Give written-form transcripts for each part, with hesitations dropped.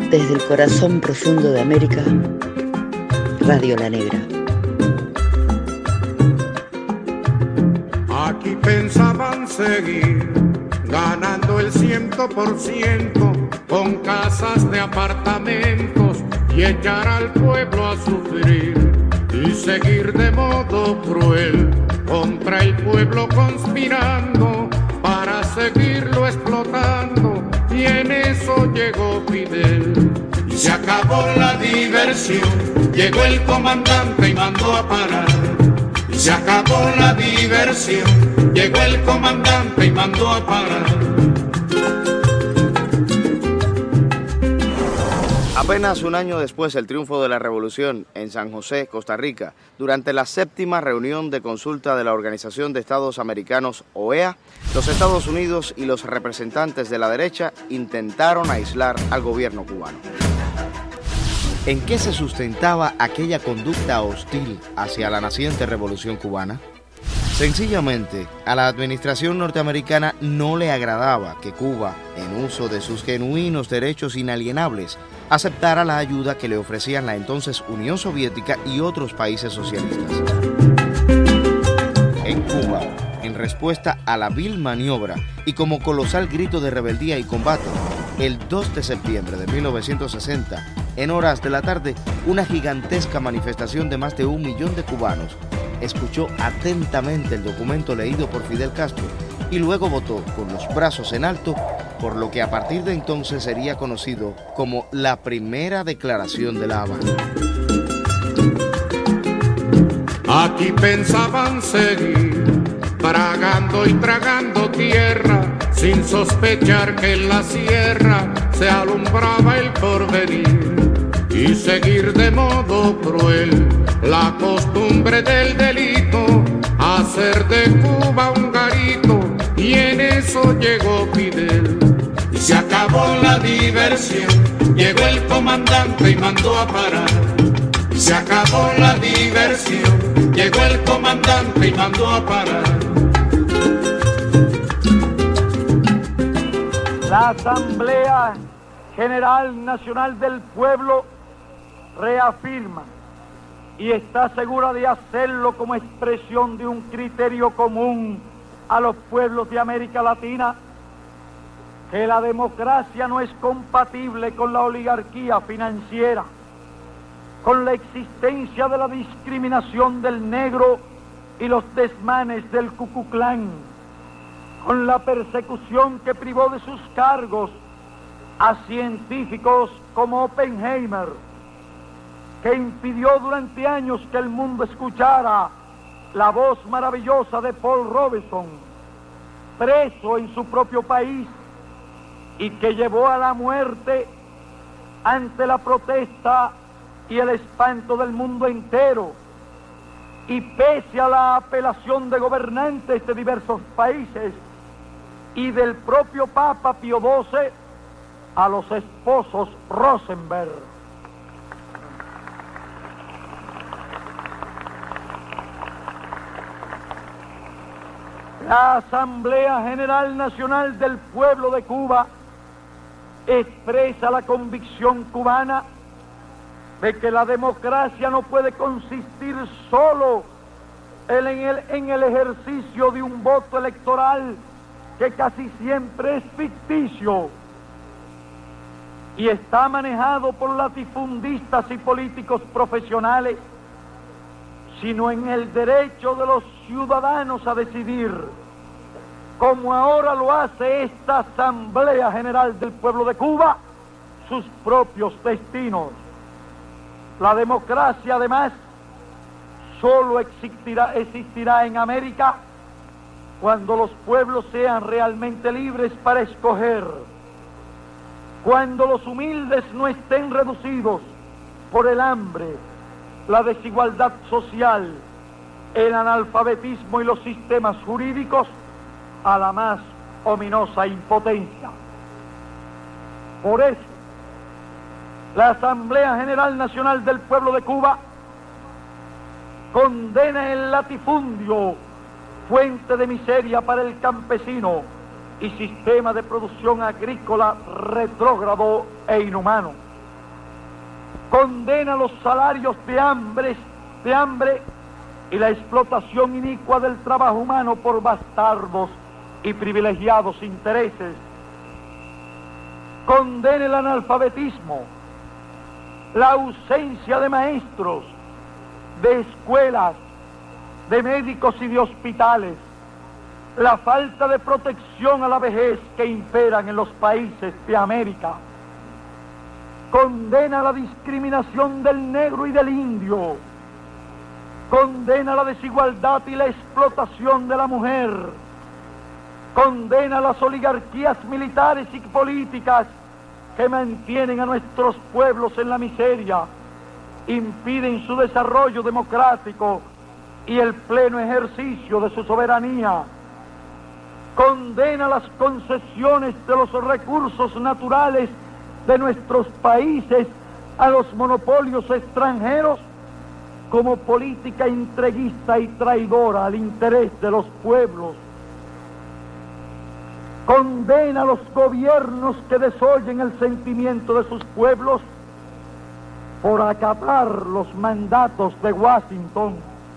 Desde el corazón profundo de América, Radio La Negra. Aquí pensaban seguir ganando el 100% con casas de apartamentos y echar al pueblo a sufrir y seguir de modo cruel contra el pueblo conspirando para seguirlo explotando, y en eso llegó Fidel y se acabó la diversión. Llegó el comandante y mandó a parar y se acabó la diversión. Llegó el comandante y mandó a parar. Apenas un año después del triunfo de la revolución en San José, Costa Rica, durante la 7ª reunión de consulta de la Organización de Estados Americanos, OEA, los Estados Unidos y los representantes de la derecha intentaron aislar al gobierno cubano. ¿En qué se sustentaba aquella conducta hostil hacia la naciente revolución cubana? Sencillamente, a la administración norteamericana no le agradaba que Cuba, en uso de sus genuinos derechos inalienables, aceptara la ayuda que le ofrecían la entonces Unión Soviética y otros países socialistas. En Cuba, en respuesta a la vil maniobra y como colosal grito de rebeldía y combate, el 2 de septiembre de 1960, en horas de la tarde, una gigantesca manifestación de más de 1 millón de cubanos escuchó atentamente el documento leído por Fidel Castro y luego votó con los brazos en alto por lo que a partir de entonces sería conocido como la primera declaración de La Habana. Aquí pensaban seguir tragando y tragando tierra sin sospechar que en la sierra se alumbraba el porvenir y seguir de modo cruel la costumbre del delito, hacer de Cuba un garito, y en eso llegó Fidel y se acabó la diversión. Llegó el comandante y mandó a parar y se acabó la diversión. Llegó el comandante y mandó a parar. La Asamblea General Nacional del Pueblo reafirma y está segura de hacerlo como expresión de un criterio común a los pueblos de América Latina, que la democracia no es compatible con la oligarquía financiera, con la existencia de la discriminación del negro y los desmanes del Ku Klux Klan, con la persecución que privó de sus cargos a científicos como Oppenheimer, que impidió durante años que el mundo escuchara la voz maravillosa de Paul Robeson, preso en su propio país, y que llevó a la muerte ante la protesta y el espanto del mundo entero, y pese a la apelación de gobernantes de diversos países y del propio Papa Pío XII a los esposos Rosenberg. La Asamblea General Nacional del Pueblo de Cuba expresa la convicción cubana de que la democracia no puede consistir solo en el ejercicio de un voto electoral que casi siempre es ficticio y está manejado por latifundistas y políticos profesionales, sino en el derecho de los ciudadanos a decidir, como ahora lo hace esta Asamblea General del Pueblo de Cuba, sus propios destinos. La democracia, además, solo existirá en América cuando los pueblos sean realmente libres para escoger, cuando los humildes no estén reducidos por el hambre, la desigualdad social, el analfabetismo y los sistemas jurídicos a la más ominosa impotencia. Por eso, la Asamblea General Nacional del Pueblo de Cuba condena el latifundio, fuente de miseria para el campesino y sistema de producción agrícola retrógrado e inhumano. condena los salarios de hambre y la explotación inicua del trabajo humano por bastardos y privilegiados intereses. Condena el analfabetismo, la ausencia de maestros, de escuelas, de médicos y de hospitales, la falta de protección a la vejez que imperan en los países de América. Condena la discriminación del negro y del indio. Condena la desigualdad y la explotación de la mujer. Condena las oligarquías militares y políticas que mantienen a nuestros pueblos en la miseria, impiden su desarrollo democrático y el pleno ejercicio de su soberanía. Condena las concesiones de los recursos naturales de nuestros países a los monopolios extranjeros como política entreguista y traidora al interés de los pueblos. Condena a los gobiernos que desoyen el sentimiento de sus pueblos por acatar los mandatos de Washington.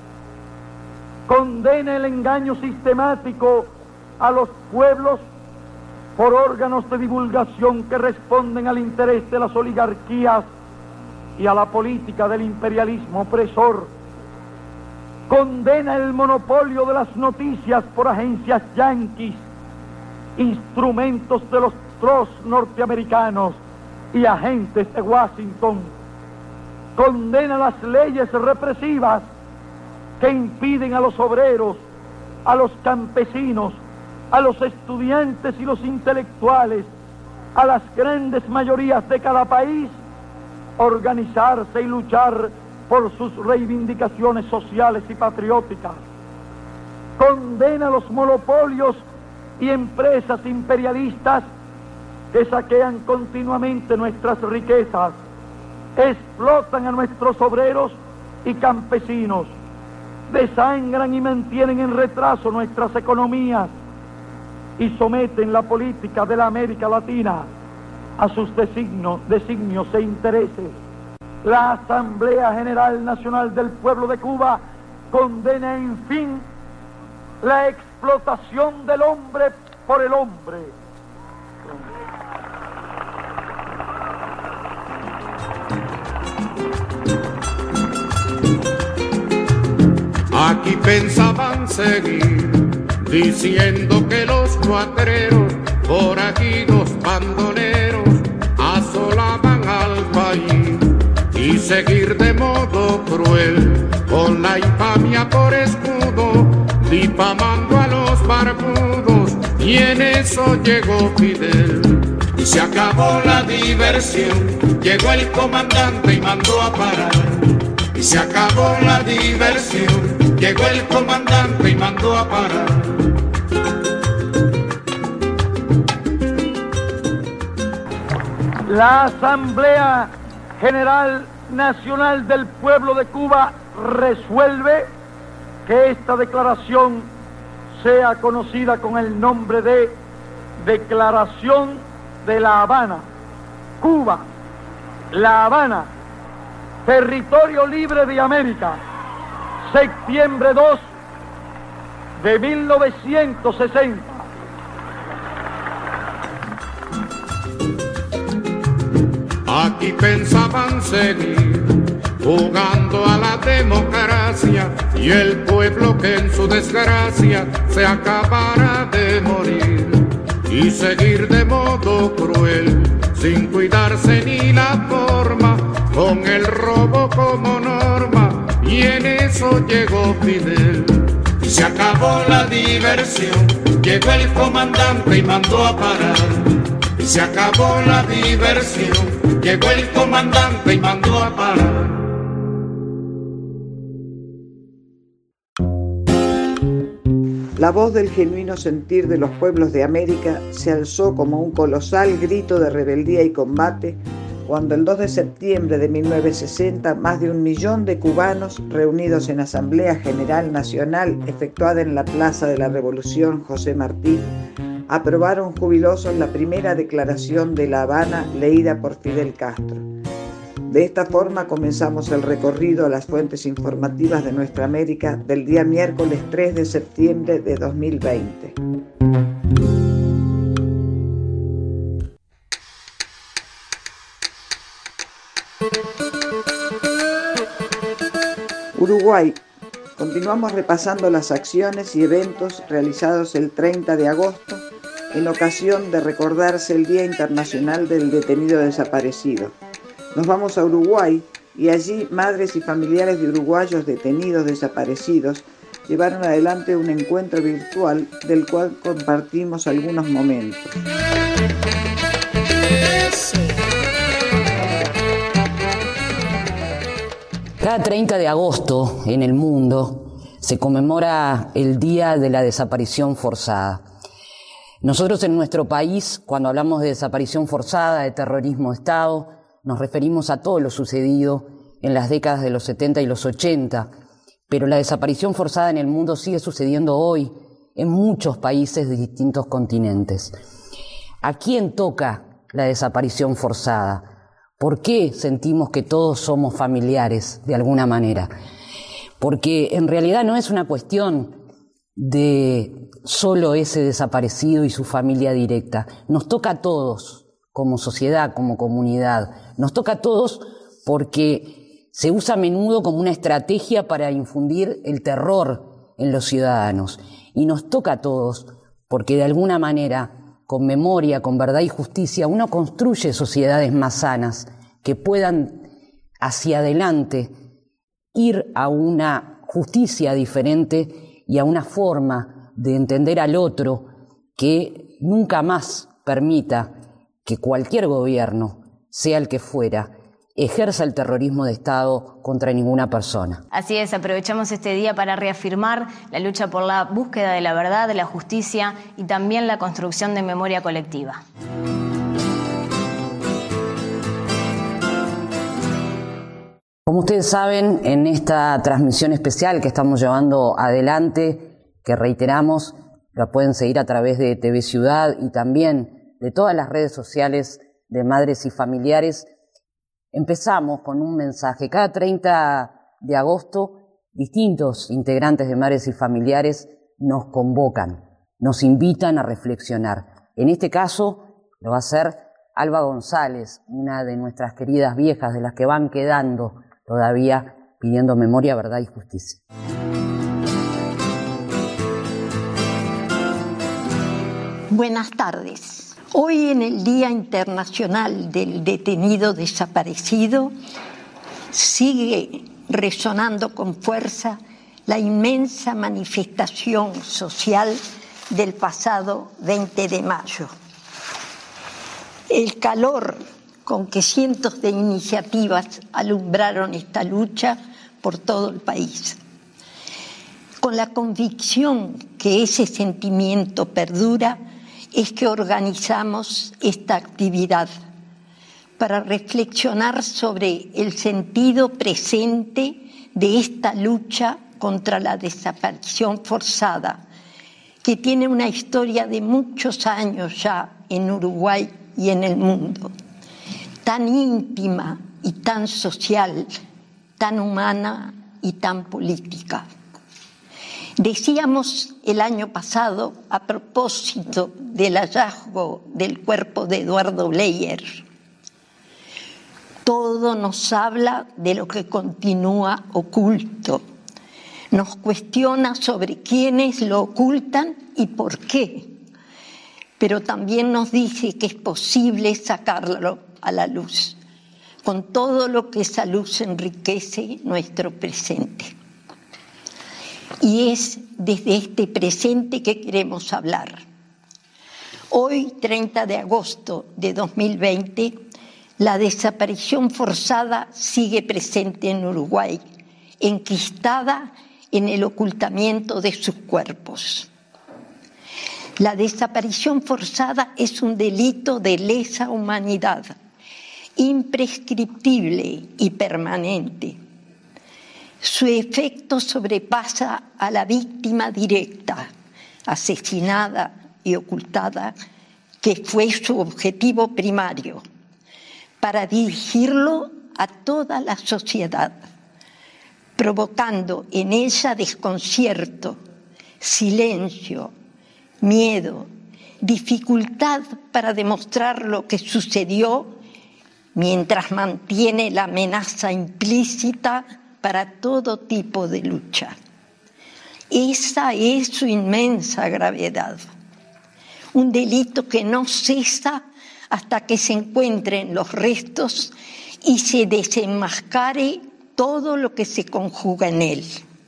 Condena el engaño sistemático a los pueblos por órganos de divulgación que responden al interés de las oligarquías y a la política del imperialismo opresor. Condena el monopolio de las noticias por agencias yanquis, instrumentos de los trust norteamericanos y agentes de Washington. Condena las leyes represivas que impiden a los obreros, a los campesinos, a los estudiantes y los intelectuales, a las grandes mayorías de cada país, organizarse y luchar por sus reivindicaciones sociales y patrióticas. Condena los monopolios y empresas imperialistas que saquean continuamente nuestras riquezas, explotan a nuestros obreros y campesinos, desangran y mantienen en retraso nuestras economías y someten la política de la América Latina a sus designios e intereses. La Asamblea General Nacional del Pueblo de Cuba condena, en fin, la explotación del hombre por el hombre. Aquí pensaban seguir diciendo que los cuatreros, forajidos, bandoleros, asolaban al país y seguir de modo cruel con la infamia por escudo, difamando a los barbudos, y en eso llegó Fidel. Y se acabó la diversión, llegó el comandante y mandó a parar. Y se acabó la diversión, llegó el comandante y mandó a parar. La Asamblea General Nacional del Pueblo de Cuba resuelve que esta declaración sea conocida con el nombre de Declaración de La Habana, Cuba, La Habana, territorio libre de América, septiembre 2 de 1960. Aquí pensaban seguir jugando a la democracia y el pueblo que en su desgracia se acabara de morir y seguir de modo cruel sin cuidarse ni la forma, con el robo como norma, y en eso llegó Fidel. Y se acabó la diversión, llegó el comandante y mandó a parar. Y se acabó la diversión, llegó el comandante y mandó a parar. La voz del genuino sentir de los pueblos de América se alzó como un colosal grito de rebeldía y combate cuando el 2 de septiembre de 1960 más de 1 millón de cubanos reunidos en Asamblea General Nacional efectuada en la Plaza de la Revolución José Martí aprobaron jubilosos la primera declaración de La Habana leída por Fidel Castro. De esta forma comenzamos el recorrido a las fuentes informativas de nuestra América del día miércoles 3 de septiembre de 2020. Uruguay. Continuamos repasando las acciones y eventos realizados el 30 de agosto en ocasión de recordarse el Día Internacional del Detenido Desaparecido. Nos vamos a Uruguay y allí madres y familiares de uruguayos detenidos desaparecidos llevaron adelante un encuentro virtual del cual compartimos algunos momentos. Cada 30 de agosto en el mundo se conmemora el Día de la Desaparición Forzada. Nosotros en nuestro país, cuando hablamos de desaparición forzada, de terrorismo de Estado, nos referimos a todo lo sucedido en las décadas de los 70 y los 80, pero la desaparición forzada en el mundo sigue sucediendo hoy en muchos países de distintos continentes. ¿A quién toca la desaparición forzada? ¿Por qué sentimos que todos somos familiares de alguna manera? Porque en realidad no es una cuestión de solo ese desaparecido y su familia directa. Nos toca a todos, como sociedad, como comunidad. Nos toca a todos porque se usa a menudo como una estrategia para infundir el terror en los ciudadanos. Y nos toca a todos porque de alguna manera, con memoria, con verdad y justicia, uno construye sociedades más sanas que puedan hacia adelante ir a una justicia diferente y a una forma de entender al otro que nunca más permita que cualquier gobierno, sea el que fuera, ejerza el terrorismo de Estado contra ninguna persona. Así es, aprovechamos este día para reafirmar la lucha por la búsqueda de la verdad, de la justicia y también la construcción de memoria colectiva. Como ustedes saben, en esta transmisión especial que estamos llevando adelante, que reiteramos, la pueden seguir a través de TV Ciudad y también de todas las redes sociales de madres y familiares, empezamos con un mensaje. Cada 30 de agosto, distintos integrantes de madres y familiares nos convocan, nos invitan a reflexionar. En este caso, lo va a hacer Alba González, una de nuestras queridas viejas, de las que van quedando todavía pidiendo memoria, verdad y justicia. Buenas tardes. Hoy, en el Día Internacional del Detenido Desaparecido, sigue resonando con fuerza la inmensa manifestación social del pasado 20 de mayo. El calor con que cientos de iniciativas alumbraron esta lucha por todo el país. Con la convicción que ese sentimiento perdura, es que organizamos esta actividad para reflexionar sobre el sentido presente de esta lucha contra la desaparición forzada, que tiene una historia de muchos años ya en Uruguay y en el mundo, tan íntima y tan social, tan humana y tan política. Decíamos el año pasado, a propósito del hallazgo del cuerpo de Eduardo Bleyer, todo nos habla de lo que continúa oculto, nos cuestiona sobre quiénes lo ocultan y por qué, pero también nos dice que es posible sacarlo a la luz, con todo lo que esa luz enriquece nuestro presente. Y es desde este presente que queremos hablar. Hoy, 30 de agosto de 2020, la desaparición forzada sigue presente en Uruguay, enquistada en el ocultamiento de sus cuerpos. La desaparición forzada es un delito de lesa humanidad, imprescriptible y permanente. Su efecto sobrepasa a la víctima directa, asesinada y ocultada, que fue su objetivo primario, para dirigirlo a toda la sociedad, provocando en ella desconcierto, silencio, miedo, dificultad para demostrar lo que sucedió, mientras mantiene la amenaza implícita para todo tipo de lucha. Esa es su inmensa gravedad. Un delito que no cesa hasta que se encuentren los restos y se desenmascare todo lo que se conjuga en él.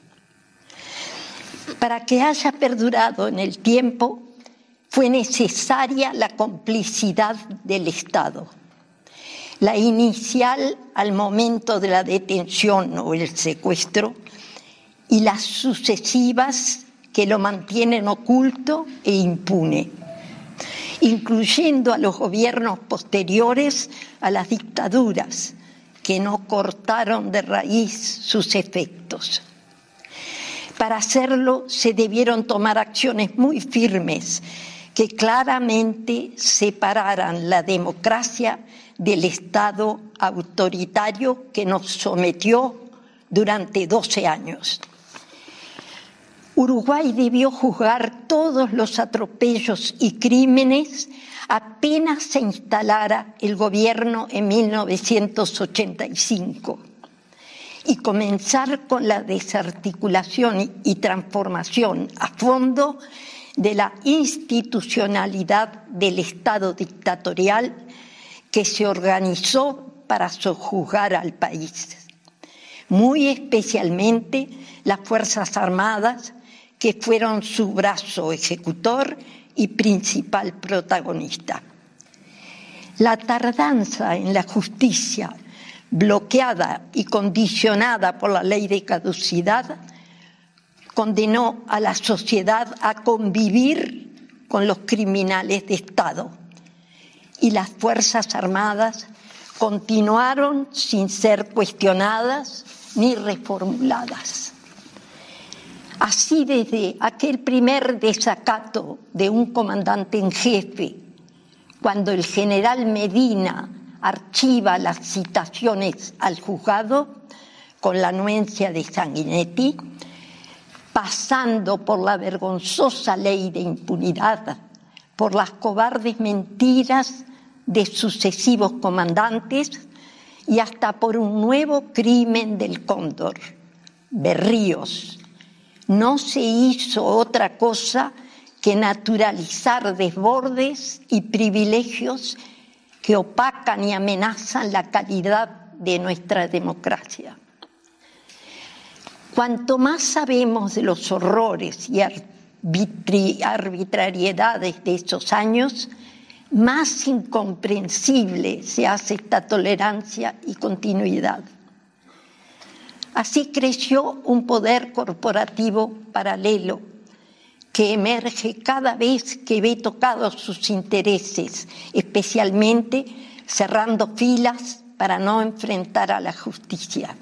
Para que haya perdurado en el tiempo, fue necesaria la complicidad del Estado. La inicial al momento de la detención o el secuestro y las sucesivas que lo mantienen oculto e impune, incluyendo a los gobiernos posteriores a las dictaduras que no cortaron de raíz sus efectos. Para hacerlo se debieron tomar acciones muy firmes que claramente separaran la democracia del Estado autoritario que nos sometió durante 12 años. Uruguay debió juzgar todos los atropellos y crímenes apenas se instalara el gobierno en 1985 y comenzar con la desarticulación y transformación a fondo de la institucionalidad del Estado dictatorial que se organizó para sojuzgar al país, muy especialmente las Fuerzas Armadas, que fueron su brazo ejecutor y principal protagonista. La tardanza en la justicia, bloqueada y condicionada por la ley de caducidad, condenó a la sociedad a convivir con los criminales de Estado, y las Fuerzas Armadas continuaron sin ser cuestionadas ni reformuladas. Así, desde aquel primer desacato de un comandante en jefe, cuando el general Medina archiva las citaciones al juzgado con la anuencia de Sanguinetti, pasando por la vergonzosa ley de impunidad, por las cobardes mentiras de sucesivos comandantes y hasta por un nuevo crimen del Cóndor, Berríos. No se hizo otra cosa que naturalizar desbordes y privilegios que opacan y amenazan la calidad de nuestra democracia. Cuanto más sabemos de los horrores y arbitrariedades de esos años, más incomprensible se hace esta tolerancia y continuidad. Así creció un poder corporativo paralelo que emerge cada vez que ve tocados sus intereses, especialmente cerrando filas para no enfrentar a la justicia.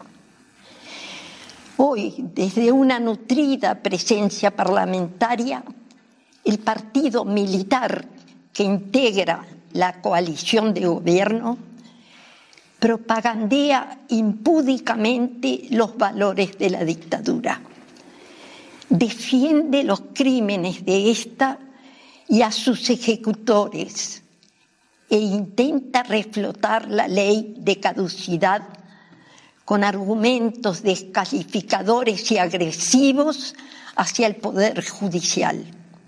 Hoy, desde una nutrida presencia parlamentaria, el partido militar que integra la coalición de gobierno propagandea impúdicamente los valores de la dictadura. Defiende los crímenes de esta y a sus ejecutores e intenta reflotar la ley de caducidad con argumentos descalificadores y agresivos hacia el Poder Judicial.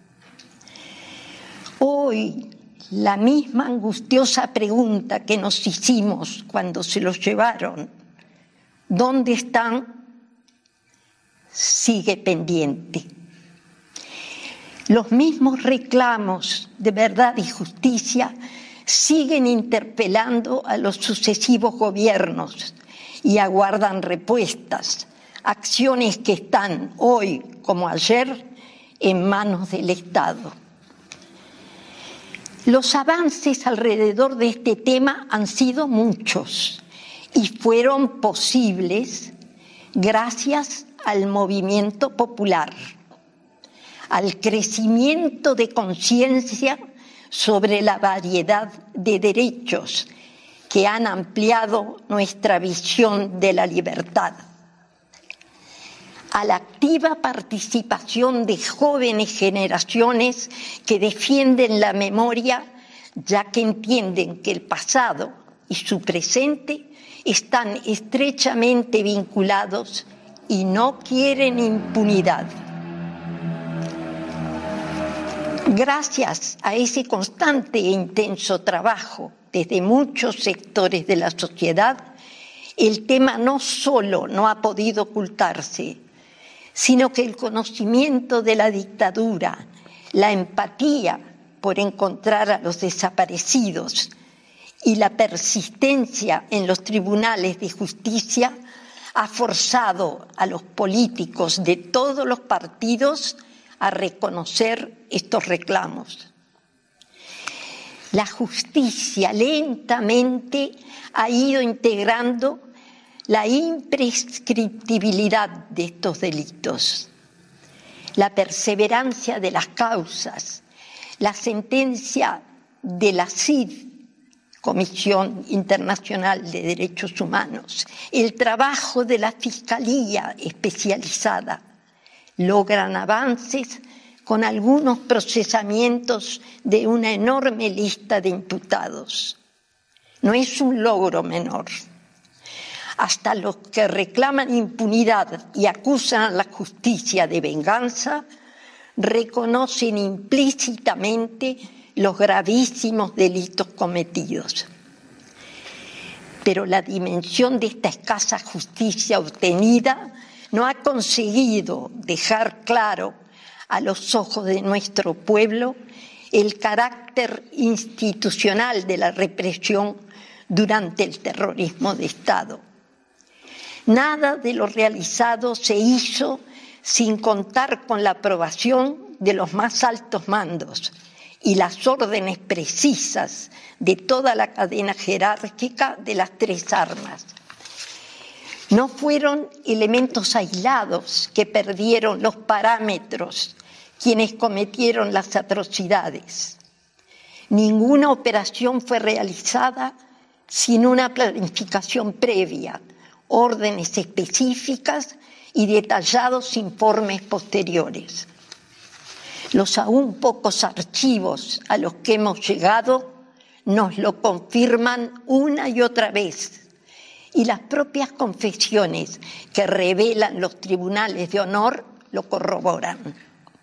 Hoy, la misma angustiosa pregunta que nos hicimos cuando se los llevaron, ¿dónde están?, sigue pendiente. Los mismos reclamos de verdad y justicia siguen interpelando a los sucesivos gobiernos y aguardan respuestas, acciones que están hoy como ayer en manos del Estado. Los avances alrededor de este tema han sido muchos y fueron posibles gracias al movimiento popular, al crecimiento de conciencia sobre la variedad de derechos que han ampliado nuestra visión de la libertad. A la activa participación de jóvenes generaciones que defienden la memoria, ya que entienden que el pasado y su presente están estrechamente vinculados y no quieren impunidad. Gracias a ese constante e intenso trabajo desde muchos sectores de la sociedad, el tema no solo no ha podido ocultarse, sino que el conocimiento de la dictadura, la empatía por encontrar a los desaparecidos y la persistencia en los tribunales de justicia ha forzado a los políticos de todos los partidos a reconocer estos reclamos. La justicia lentamente ha ido integrando la imprescriptibilidad de estos delitos, la perseverancia de las causas, la sentencia de la CID, Comisión Internacional de Derechos Humanos, el trabajo de la Fiscalía especializada, logran avances con algunos procesamientos de una enorme lista de imputados. No es un logro menor. Hasta los que reclaman impunidad y acusan a la justicia de venganza reconocen implícitamente los gravísimos delitos cometidos. Pero la dimensión de esta escasa justicia obtenida no ha conseguido dejar claro a los ojos de nuestro pueblo el carácter institucional de la represión durante el terrorismo de Estado. Nada de lo realizado se hizo sin contar con la aprobación de los más altos mandos y las órdenes precisas de toda la cadena jerárquica de las tres armas. No fueron elementos aislados que perdieron los parámetros quienes cometieron las atrocidades. Ninguna operación fue realizada sin una planificación previa, órdenes específicas y detallados informes posteriores. Los aún pocos archivos a los que hemos llegado nos lo confirman una y otra vez, y las propias confesiones que revelan los tribunales de honor lo corroboran.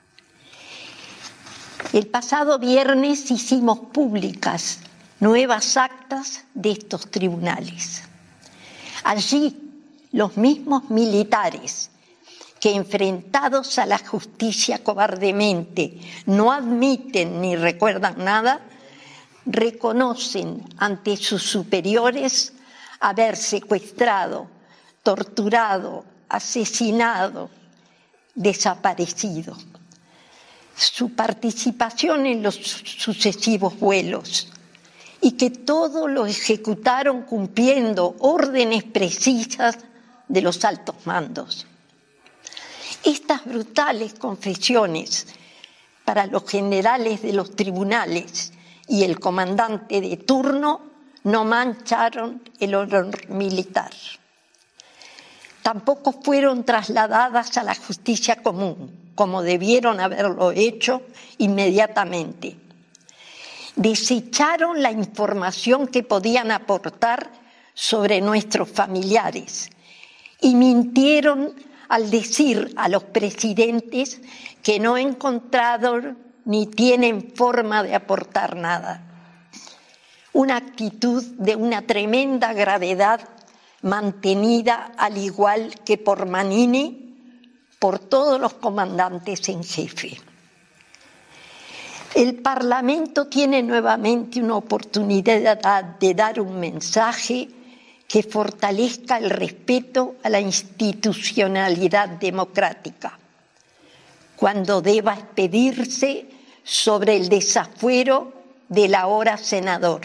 El pasado viernes hicimos públicas nuevas actas de estos tribunales. Allí, los mismos militares que, enfrentados a la justicia cobardemente, no admiten ni recuerdan nada, reconocen ante sus superiores haber secuestrado, torturado, asesinado, desaparecido. Su participación en los sucesivos vuelos y que todo lo ejecutaron cumpliendo órdenes precisas de los altos mandos. Estas brutales confesiones para los generales de los tribunales y el comandante de turno no mancharon el honor militar. Tampoco fueron trasladadas a la justicia común, como debieron haberlo hecho inmediatamente. Desecharon la información que podían aportar sobre nuestros familiares y mintieron al decir a los presidentes que no encontraron ni tienen forma de aportar nada. Una actitud de una tremenda gravedad mantenida, al igual que por Manini, por todos los comandantes en jefe. El Parlamento tiene nuevamente una oportunidad de dar un mensaje que fortalezca el respeto a la institucionalidad democrática, cuando deba expedirse sobre el desafuero del ahora senador.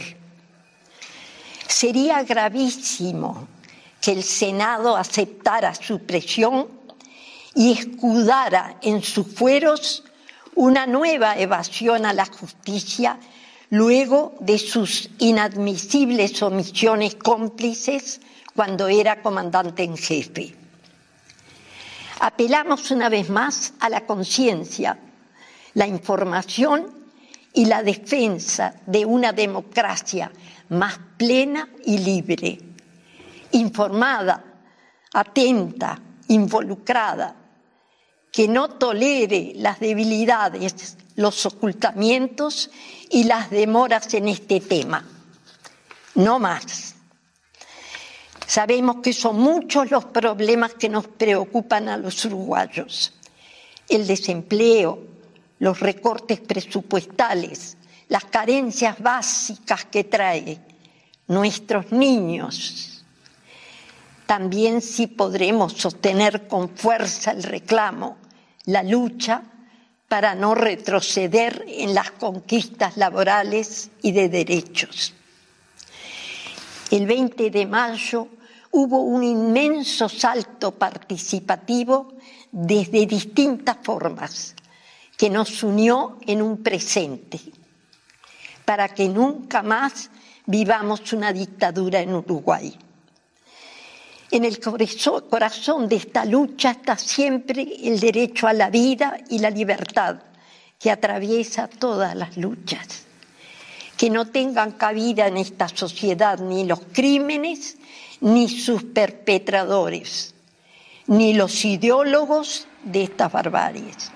Sería gravísimo que el Senado aceptara su presión y escudara en sus fueros una nueva evasión a la justicia, luego de sus inadmisibles omisiones cómplices cuando era comandante en jefe. Apelamos una vez más a la conciencia, la información y la defensa de una democracia más plena y libre, informada, atenta, involucrada, que no tolere las debilidades, los ocultamientos y las demoras en este tema. No más. Sabemos que son muchos los problemas que nos preocupan a los uruguayos. El desempleo, los recortes presupuestales, las carencias básicas que trae nuestros niños. También sí podremos sostener con fuerza el reclamo, la lucha para no retroceder en las conquistas laborales y de derechos. El 20 de mayo hubo un inmenso salto participativo desde distintas formas que nos unió en un presente para que nunca más vivamos una dictadura en Uruguay. En el corazón de esta lucha está siempre el derecho a la vida y la libertad que atraviesa todas las luchas. Que no tengan cabida en esta sociedad ni los crímenes, ni sus perpetradores, ni los ideólogos de estas barbaries.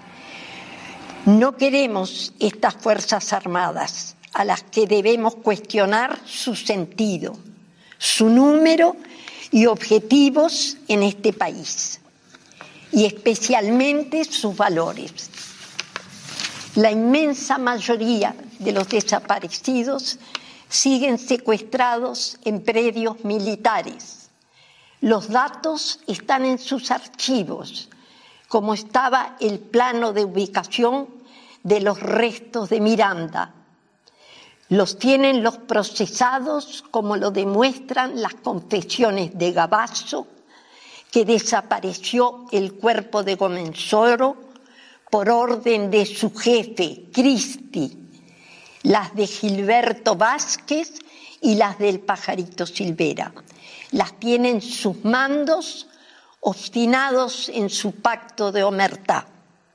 No queremos estas fuerzas armadas a las que debemos cuestionar su sentido, su número y objetivos en este país, y especialmente sus valores. La inmensa mayoría de los desaparecidos siguen secuestrados en predios militares. Los datos están en sus archivos, como estaba el plano de ubicación de los restos de Miranda. Los tienen los procesados, como lo demuestran las confesiones de Gabazo, que desapareció el cuerpo de Gomenzoro por orden de su jefe, Cristi, las de Gilberto Vázquez y las del Pajarito Silvera. Las tienen sus mandos obstinados en su pacto de omertá.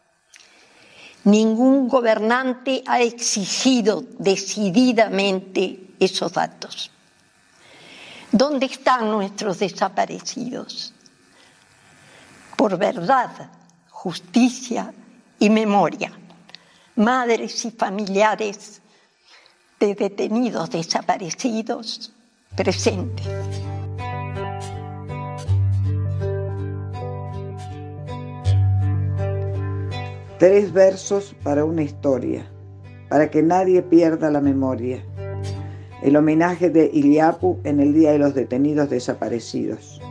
Ningún gobernante ha exigido decididamente esos datos. ¿Dónde están nuestros desaparecidos? Por verdad, justicia y memoria, madres y familiares de detenidos desaparecidos presentes. Tres versos para una historia, para que nadie pierda la memoria. El homenaje de Iliapu en el Día de los Detenidos Desaparecidos.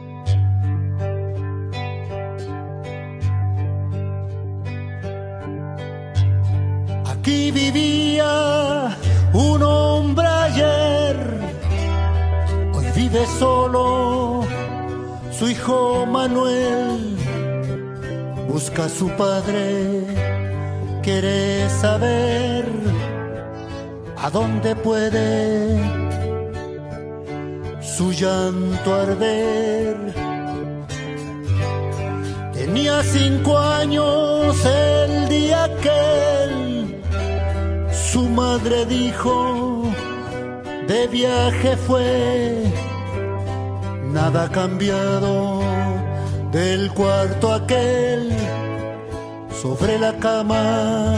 Aquí vivía un hombre ayer, hoy vive solo su hijo Manuel. Busca a su padre, quiere saber a dónde puede su llanto arder. Tenía 5 años el día que su madre dijo, de viaje fue, nada ha cambiado del cuarto aquel. Sobre la cama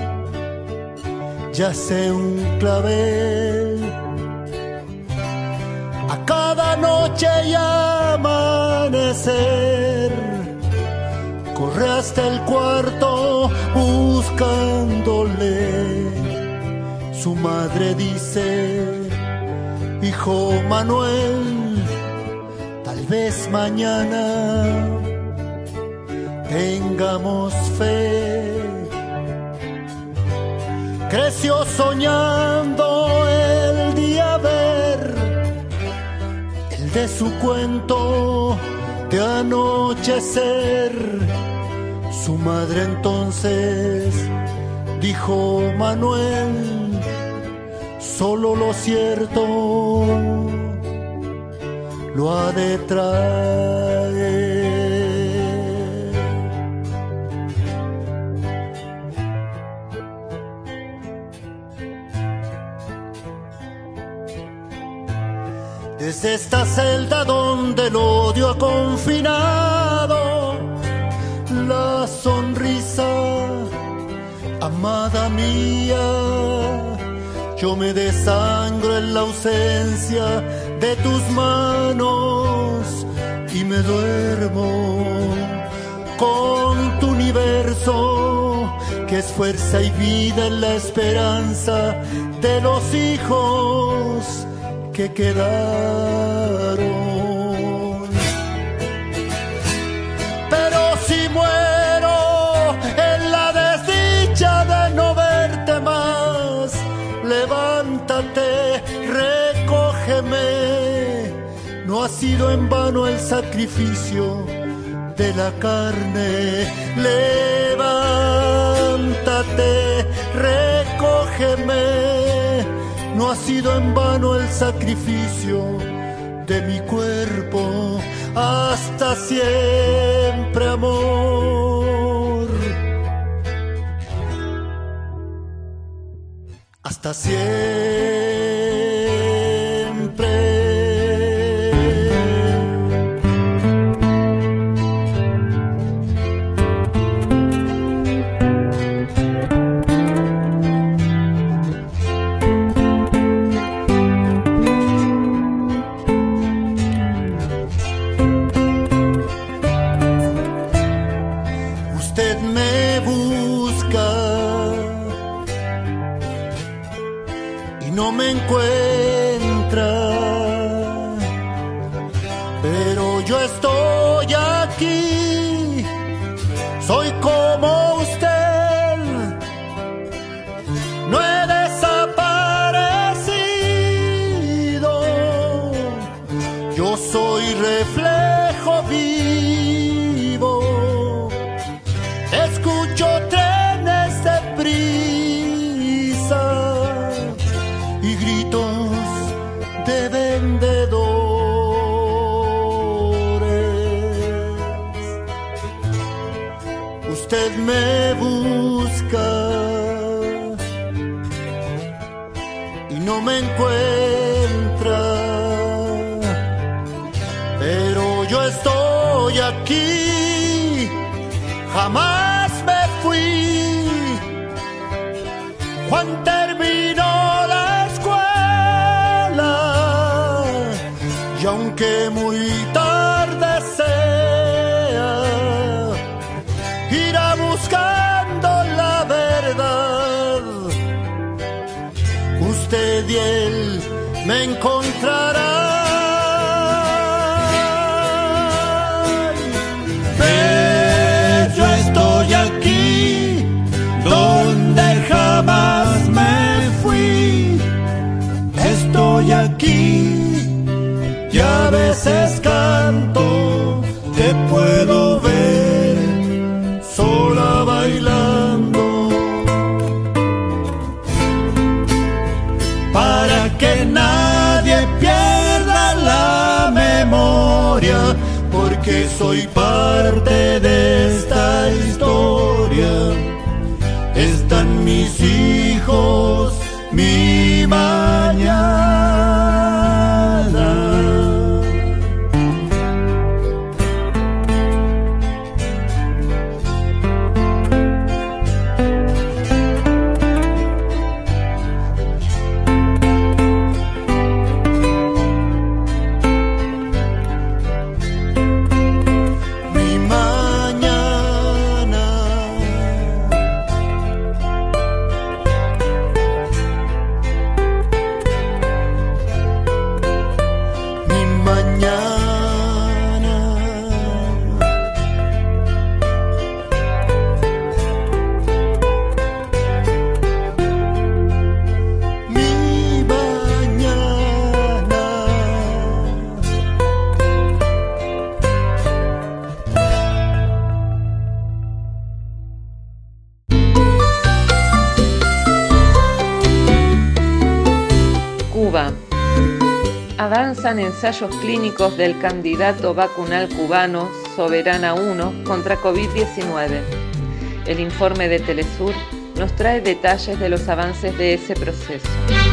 yace un clavel. A cada noche y amanecer corre hasta el cuarto buscándole. Su madre dice, hijo Manuel, tal vez mañana tengamos fe. Creció soñando el día ver el de su cuento de anochecer. Su madre entonces dijo, Manuel, solo lo cierto lo ha de traer. Desde esta celda donde el odio ha confinado, la sonrisa, amada mía, yo me desangro en la ausencia de tus manos y me duermo con tu universo, que es fuerza y vida en la esperanza de los hijos que quedaron. Pero si muero en la desdicha de no verte más, levántate, recógeme. No ha sido en vano el sacrificio de la carne. Levántate, recógeme. No ha sido en vano el sacrificio de mi cuerpo. Hasta siempre, amor. Hasta siempre. No me encuentra, pero yo estoy aquí, soy como usted, no he desaparecido, yo soy reflejo vivo, escucho trenes de prisa y gritos de vendedores. Usted me busca y no me encuentra, pero yo estoy aquí, jamás me fui. Juan terminó la escuela y aunque muy tarde sea, irá buscando la verdad. Usted y él me encontrarán. Ves, yo estoy aquí, donde jamás me fui. Estoy aquí y a veces canto, te puedo ver sola bailando. Para que nadie pierda la memoria, porque soy parte de esta historia. Están mis hijos, mi mañana. avanzan ensayos clínicos del candidato vacunal cubano Soberana 1 contra COVID-19. El informe de Telesur nos trae detalles de los avances de ese proceso.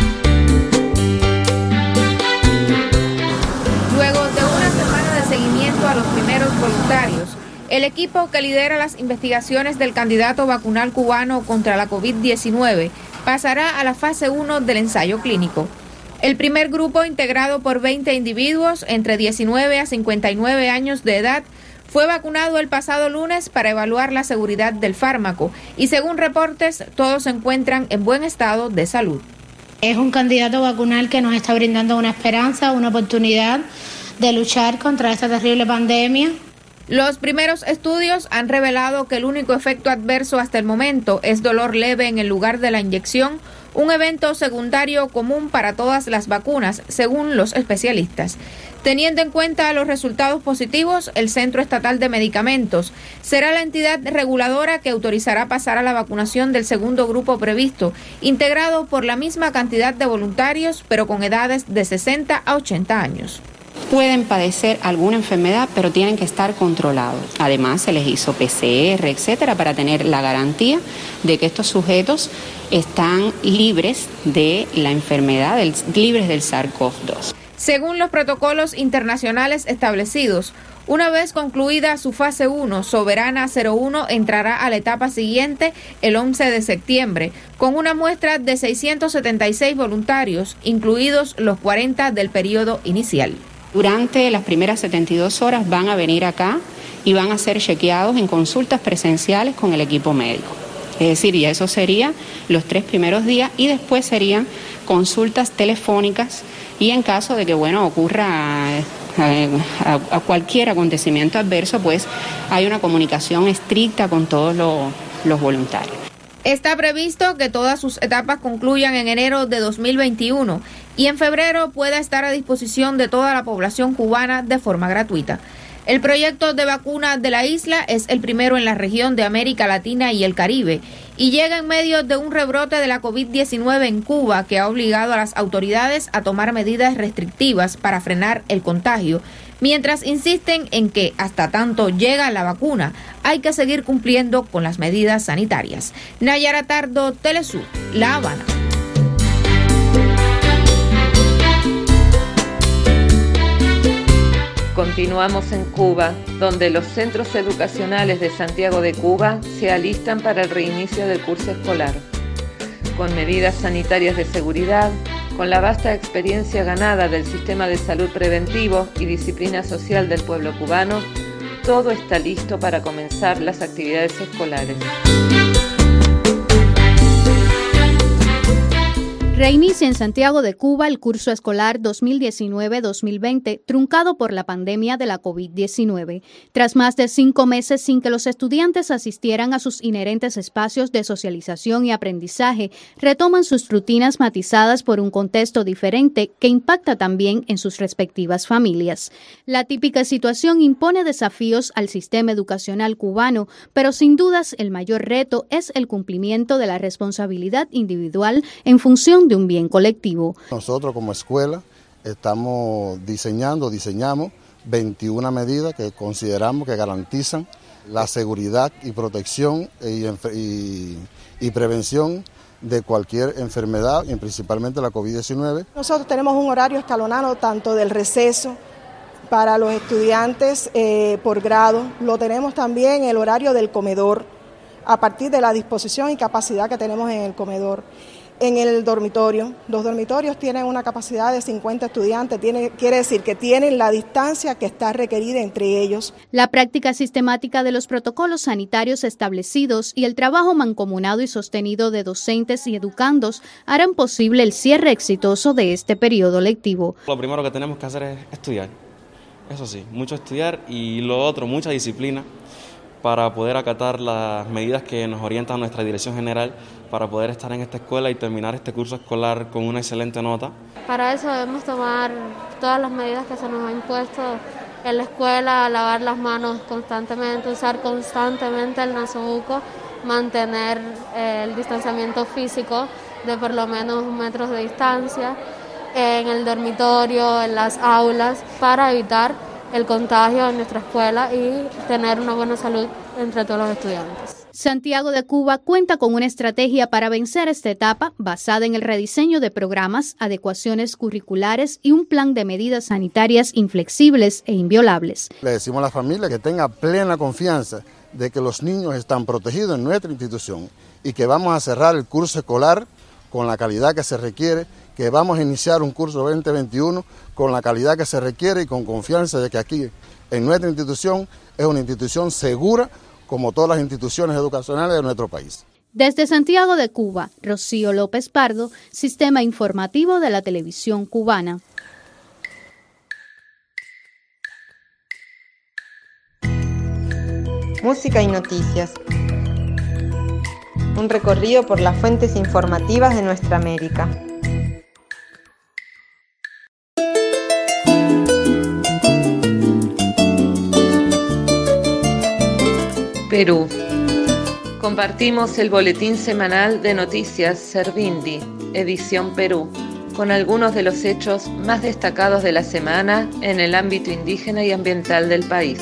Luego de una semana de seguimiento a los primeros voluntarios, el equipo que lidera las investigaciones del candidato vacunal cubano contra la COVID-19 pasará a la fase 1 del ensayo clínico. El primer grupo, integrado por 20 individuos entre 19 a 59 años de edad, fue vacunado el pasado lunes para evaluar la seguridad del fármaco y, según reportes, todos se encuentran en buen estado de salud. Es un candidato vacunal que nos está brindando una esperanza, una oportunidad de luchar contra esta terrible pandemia. Los primeros estudios han revelado que el único efecto adverso hasta el momento es dolor leve en el lugar de la inyección, un evento secundario común para todas las vacunas, según los especialistas. Teniendo en cuenta los resultados positivos, el Centro Estatal de Medicamentos será la entidad reguladora que autorizará pasar a la vacunación del segundo grupo previsto, integrado por la misma cantidad de voluntarios, pero con edades de 60 a 80 años. Pueden padecer alguna enfermedad, pero tienen que estar controlados. Además, se les hizo PCR, etcétera, para tener la garantía de que estos sujetos están libres de la enfermedad, libres del SARS-CoV-2. Según los protocolos internacionales establecidos, una vez concluida su fase 1, Soberana 01 entrará a la etapa siguiente el 11 de septiembre, con una muestra de 676 voluntarios, incluidos los 40 del periodo inicial. Durante las primeras 72 horas van a venir acá y van a ser chequeados en consultas presenciales con el equipo médico. Es decir, ya eso sería los 3 primeros días y después serían consultas telefónicas y en caso de que, ocurra a cualquier acontecimiento adverso, pues hay una comunicación estricta con todos los voluntarios. Está previsto que todas sus etapas concluyan en enero de 2021 y en febrero pueda estar a disposición de toda la población cubana de forma gratuita. El proyecto de vacuna de la isla es el primero en la región de América Latina y el Caribe y llega en medio de un rebrote de la COVID-19 en Cuba que ha obligado a las autoridades a tomar medidas restrictivas para frenar el contagio, mientras insisten en que hasta tanto llega la vacuna hay que seguir cumpliendo con las medidas sanitarias. Nayara Tardo, Telesur, La Habana. Continuamos en Cuba, donde los centros educacionales de Santiago de Cuba se alistan para el reinicio del curso escolar. Con medidas sanitarias de seguridad, con la vasta experiencia ganada del sistema de salud preventivo y disciplina social del pueblo cubano, todo está listo para comenzar las actividades escolares. Reinicia en Santiago de Cuba el curso escolar 2019-2020, truncado por la pandemia de la COVID-19. Tras más de 5 meses sin que los estudiantes asistieran a sus inherentes espacios de socialización y aprendizaje, retoman sus rutinas matizadas por un contexto diferente que impacta también en sus respectivas familias. La típica situación impone desafíos al sistema educacional cubano, pero sin dudas el mayor reto es el cumplimiento de la responsabilidad individual en función de un bien colectivo. Nosotros como escuela diseñamos 21 medidas que consideramos que garantizan la seguridad y protección y prevención de cualquier enfermedad y principalmente la COVID-19. Nosotros tenemos un horario escalonado tanto del receso para los estudiantes por grado, lo tenemos también el horario del comedor a partir de la disposición y capacidad que tenemos en el comedor. En el dormitorio, los dormitorios tienen una capacidad de 50 estudiantes, quiere decir que tienen la distancia que está requerida entre ellos. La práctica sistemática de los protocolos sanitarios establecidos y el trabajo mancomunado y sostenido de docentes y educandos harán posible el cierre exitoso de este periodo lectivo. Lo primero que tenemos que hacer es estudiar, eso sí, mucho estudiar y lo otro, mucha disciplina para poder acatar las medidas que nos orientan nuestra dirección general para poder estar en esta escuela y terminar este curso escolar con una excelente nota. Para eso debemos tomar todas las medidas que se nos han impuesto en la escuela, lavar las manos constantemente, usar constantemente el nasobuco, mantener el distanciamiento físico de por lo menos 1 metro de distancia, en el dormitorio, en las aulas, para evitar el contagio en nuestra escuela y tener una buena salud entre todos los estudiantes. Santiago de Cuba cuenta con una estrategia para vencer esta etapa basada en el rediseño de programas, adecuaciones curriculares y un plan de medidas sanitarias inflexibles e inviolables. Le decimos a la familia que tenga plena confianza de que los niños están protegidos en nuestra institución y que vamos a cerrar el curso escolar con la calidad que se requiere, que vamos a iniciar un curso 2021 con la calidad que se requiere y con confianza de que aquí en nuestra institución es una institución segura como todas las instituciones educacionales de nuestro país. Desde Santiago de Cuba, Rocío López Pardo, Sistema Informativo de la Televisión Cubana. Música y noticias. Un recorrido por las fuentes informativas de nuestra América. Perú. Compartimos el boletín semanal de noticias Servindi, edición Perú, con algunos de los hechos más destacados de la semana en el ámbito indígena y ambiental del país.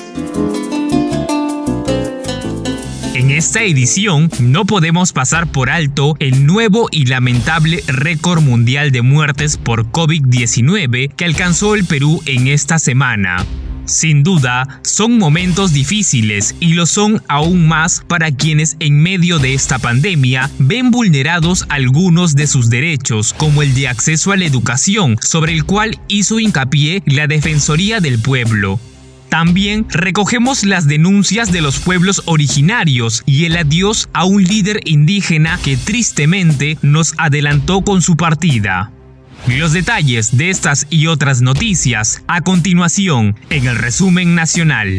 En esta edición no podemos pasar por alto el nuevo y lamentable récord mundial de muertes por COVID-19 que alcanzó el Perú en esta semana. Sin duda, son momentos difíciles y lo son aún más para quienes en medio de esta pandemia ven vulnerados algunos de sus derechos, como el de acceso a la educación, sobre el cual hizo hincapié la Defensoría del Pueblo. También recogemos las denuncias de los pueblos originarios y el adiós a un líder indígena que tristemente nos adelantó con su partida. Los detalles de estas y otras noticias a continuación en el resumen nacional.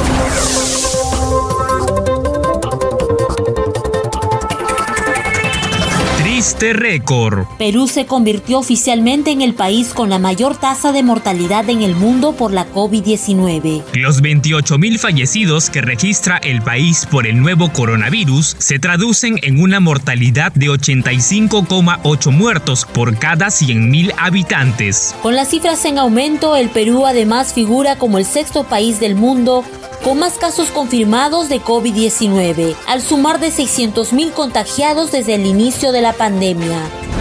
Triste récord. Perú se convirtió oficialmente en el país con la mayor tasa de mortalidad en el mundo por la COVID-19. Los 28.000 fallecidos que registra el país por el nuevo coronavirus se traducen en una mortalidad de 85,8 muertos por cada 100.000 habitantes. Con las cifras en aumento, el Perú además figura como el sexto país del mundo con más casos confirmados de COVID-19, al sumar de 600.000 contagiados desde el inicio de la pandemia.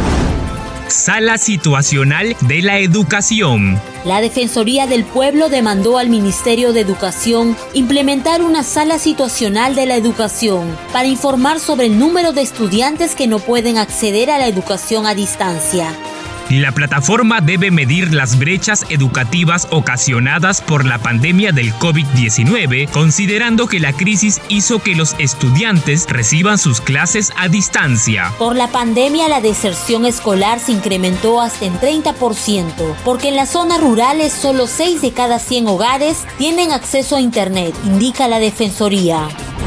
Sala Situacional de la Educación. La Defensoría del Pueblo demandó al Ministerio de Educación implementar una sala situacional de la educación para informar sobre el número de estudiantes que no pueden acceder a la educación a distancia. La plataforma debe medir las brechas educativas ocasionadas por la pandemia del COVID-19, considerando que la crisis hizo que los estudiantes reciban sus clases a distancia. Por la pandemia, la deserción escolar se incrementó hasta en 30%, porque en las zonas rurales solo 6 de cada 100 hogares tienen acceso a Internet, indica la Defensoría.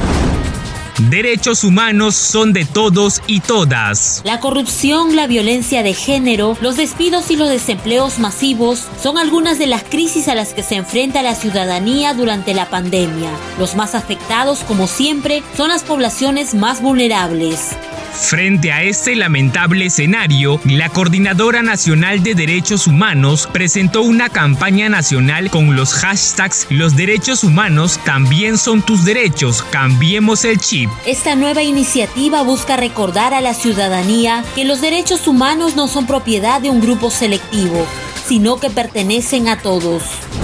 Derechos humanos son de todos y todas. La corrupción, la violencia de género, los despidos y los desempleos masivos son algunas de las crisis a las que se enfrenta la ciudadanía durante la pandemia. Los más afectados, como siempre, son las poblaciones más vulnerables. Frente a este lamentable escenario, la Coordinadora Nacional de Derechos Humanos presentó una campaña nacional con los hashtags "Los derechos humanos también son tus derechos, cambiemos el chip". Esta nueva iniciativa busca recordar a la ciudadanía que los derechos humanos no son propiedad de un grupo selectivo, sino que pertenecen a todos.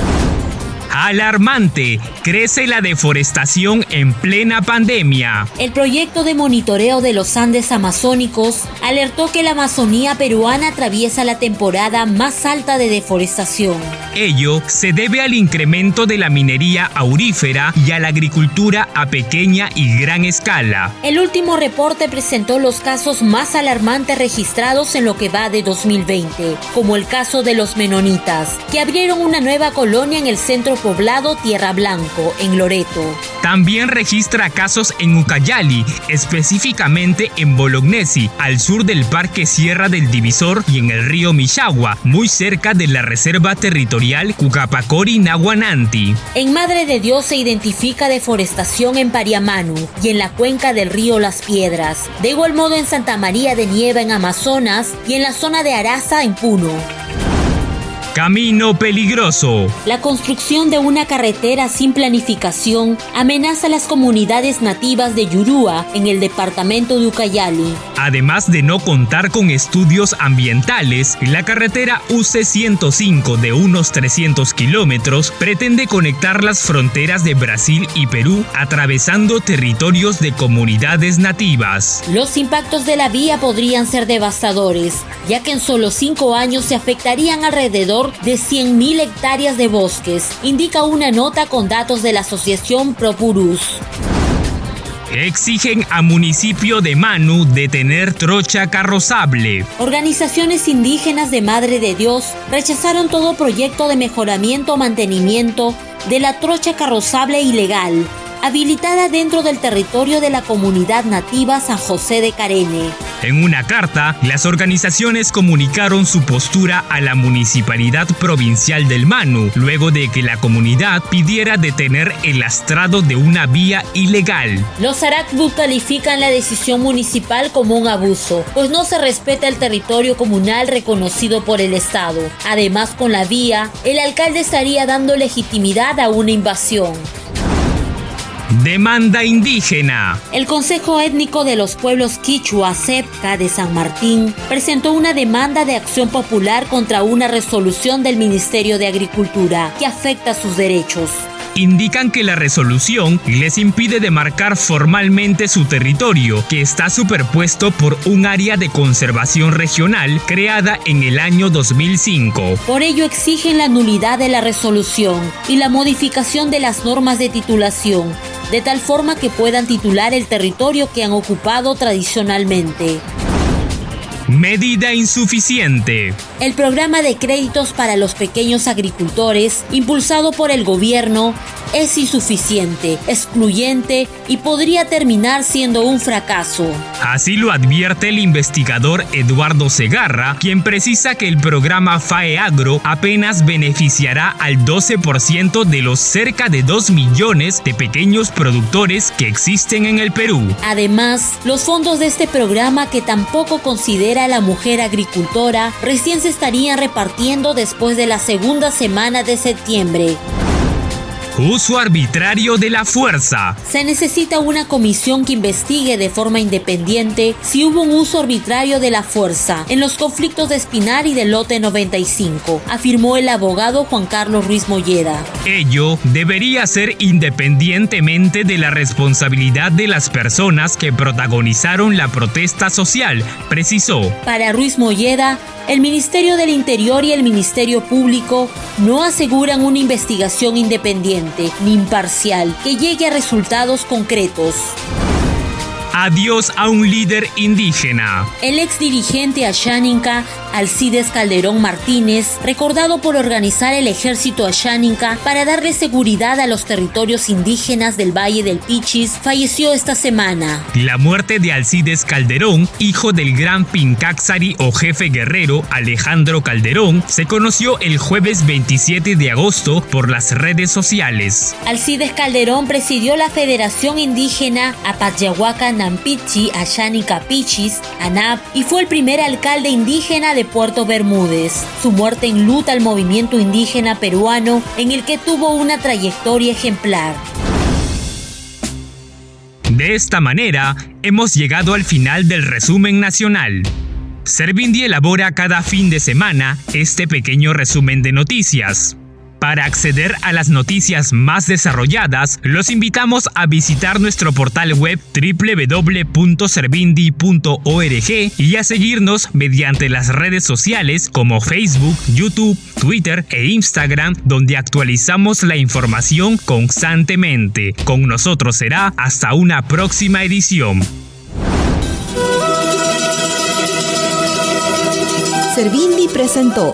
Alarmante, crece la deforestación en plena pandemia. El proyecto de monitoreo de los Andes amazónicos alertó que la Amazonía peruana atraviesa la temporada más alta de deforestación. Ello se debe al incremento de la minería aurífera y a la agricultura a pequeña y gran escala. El último reporte presentó los casos más alarmantes registrados en lo que va de 2020, como el caso de los menonitas, que abrieron una nueva colonia en el centro poblado Tierra Blanco, en Loreto. También registra casos en Ucayali, específicamente en Bolognesi, al sur del Parque Sierra del Divisor y en el río Michagua, muy cerca de la Reserva Territorial Cucapacori-Naguananti. En Madre de Dios se identifica deforestación en Pariamanu y en la cuenca del río Las Piedras. De igual modo en Santa María de Nieva en Amazonas y en la zona de Araza en Puno. Camino peligroso. La construcción de una carretera sin planificación amenaza a las comunidades nativas de Yurúa, en el departamento de Ucayali. Además de no contar con estudios ambientales, la carretera UC105 de unos 300 kilómetros pretende conectar las fronteras de Brasil y Perú, atravesando territorios de comunidades nativas. Los impactos de la vía podrían ser devastadores, ya que en solo 5 años se afectarían alrededor de 100.000 hectáreas de bosques, indica una nota con datos de la asociación Propurus. Exigen a municipio de Manu detener trocha carrozable. Organizaciones indígenas de Madre de Dios rechazaron todo proyecto de mejoramiento o mantenimiento de la trocha carrozable ilegal, habilitada dentro del territorio de la comunidad nativa San José de Carene. En una carta, las organizaciones comunicaron su postura a la Municipalidad Provincial del Manu, luego de que la comunidad pidiera detener el lastrado de una vía ilegal. Los Arakbu califican la decisión municipal como un abuso, pues no se respeta el territorio comunal reconocido por el Estado. Además, con la vía, el alcalde estaría dando legitimidad a una invasión. Demanda indígena. El Consejo Étnico de los Pueblos Quichua, CEPCA, de San Martín, presentó una demanda de acción popular contra una resolución del Ministerio de Agricultura que afecta sus derechos. Indican que la resolución les impide demarcar formalmente su territorio, que está superpuesto por un área de conservación regional creada en el año 2005. Por ello exigen la nulidad de la resolución y la modificación de las normas de titulación, de tal forma que puedan titular el territorio que han ocupado tradicionalmente. Medida insuficiente. El programa de créditos para los pequeños agricultores, impulsado por el gobierno, es insuficiente, excluyente y podría terminar siendo un fracaso. Así lo advierte el investigador Eduardo Segarra, quien precisa que el programa FAEAGRO apenas beneficiará al 12% de los cerca de 2 millones de pequeños productores que existen en el Perú. Además, los fondos de este programa, que tampoco considera a la mujer agricultora, recién se estarían repartiendo después de la segunda semana de septiembre. Uso arbitrario de la fuerza. Se necesita una comisión que investigue de forma independiente si hubo un uso arbitrario de la fuerza en los conflictos de Espinar y del Lote 95, afirmó el abogado Juan Carlos Ruiz Molleda. Ello debería ser independientemente de la responsabilidad de las personas que protagonizaron la protesta social, precisó. Para Ruiz Molleda, el Ministerio del Interior y el Ministerio Público no aseguran una investigación independiente ni imparcial que llegue a resultados concretos. Adiós a un líder indígena. El ex dirigente Ashaninka, Alcides Calderón Martínez, recordado por organizar el ejército Ashaninka para darle seguridad a los territorios indígenas del Valle del Pichis, falleció esta semana. La muerte de Alcides Calderón, hijo del gran Pincaxari o jefe guerrero Alejandro Calderón, se conoció el jueves 27 de agosto por las redes sociales. Alcides Calderón presidió la Federación Indígena Apatyahuaca Nampichi Ashaninka Pichis, ANAP, y fue el primer alcalde indígena de Puerto Bermúdez. Su muerte enluta al movimiento indígena peruano, en el que tuvo una trayectoria ejemplar. De esta manera, hemos llegado al final del resumen nacional. Servindi elabora cada fin de semana este pequeño resumen de noticias. Para acceder a las noticias más desarrolladas, los invitamos a visitar nuestro portal web www.servindi.org y a seguirnos mediante las redes sociales como Facebook, YouTube, Twitter e Instagram, donde actualizamos la información constantemente. Con nosotros será hasta una próxima edición. Servindi presentó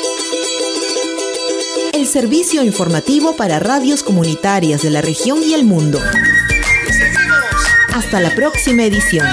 el servicio informativo para radios comunitarias de la región y el mundo. Hasta la próxima edición.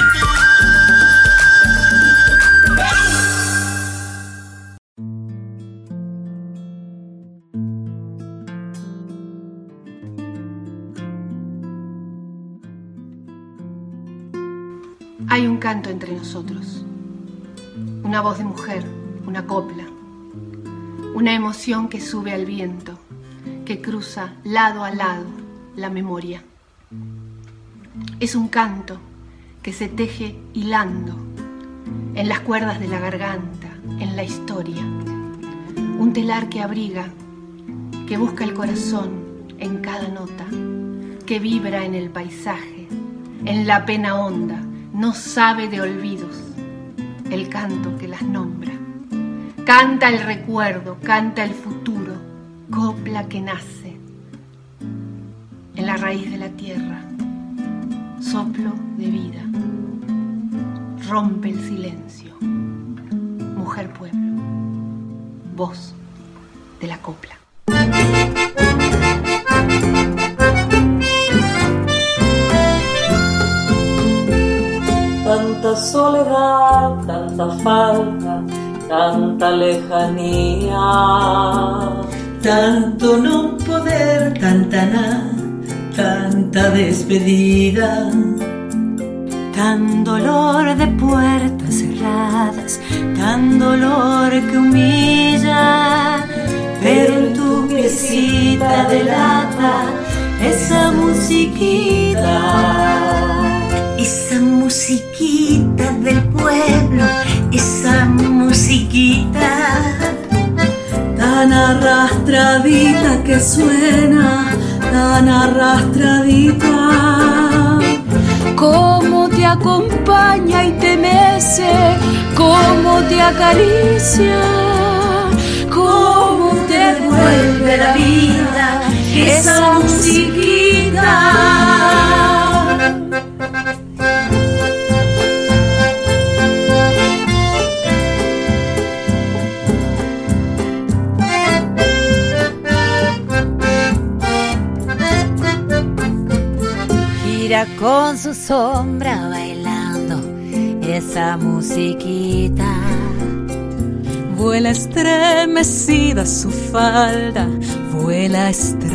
Hay un canto entre nosotros, una voz de mujer, una copla. una emoción que sube al viento, que cruza lado a lado la memoria. Es un canto que se teje hilando en las cuerdas de la garganta, en la historia. Un telar que abriga, que busca el corazón en cada nota, que vibra en el paisaje, en la pena honda, no sabe de olvidos, el canto que las nombra. Canta el recuerdo, canta el futuro, copla que nace en la raíz de la tierra, soplo de vida, rompe el silencio, mujer pueblo, voz de la copla. Tanta soledad, tanta falta, tanta lejanía, tanto no poder, tanta nada, tanta despedida, tan dolor de puertas cerradas, tan dolor que humilla, pero en tu piecita delata esa musiquita, esa musiquita del pueblo, esa musiquita tan arrastradita que suena, tan arrastradita. Cómo te acompaña y te mece, cómo te acaricia, cómo te devuelve la vida esa musiquita. Con su sombra bailando esa musiquita. Vuela estremecida su falda, vuela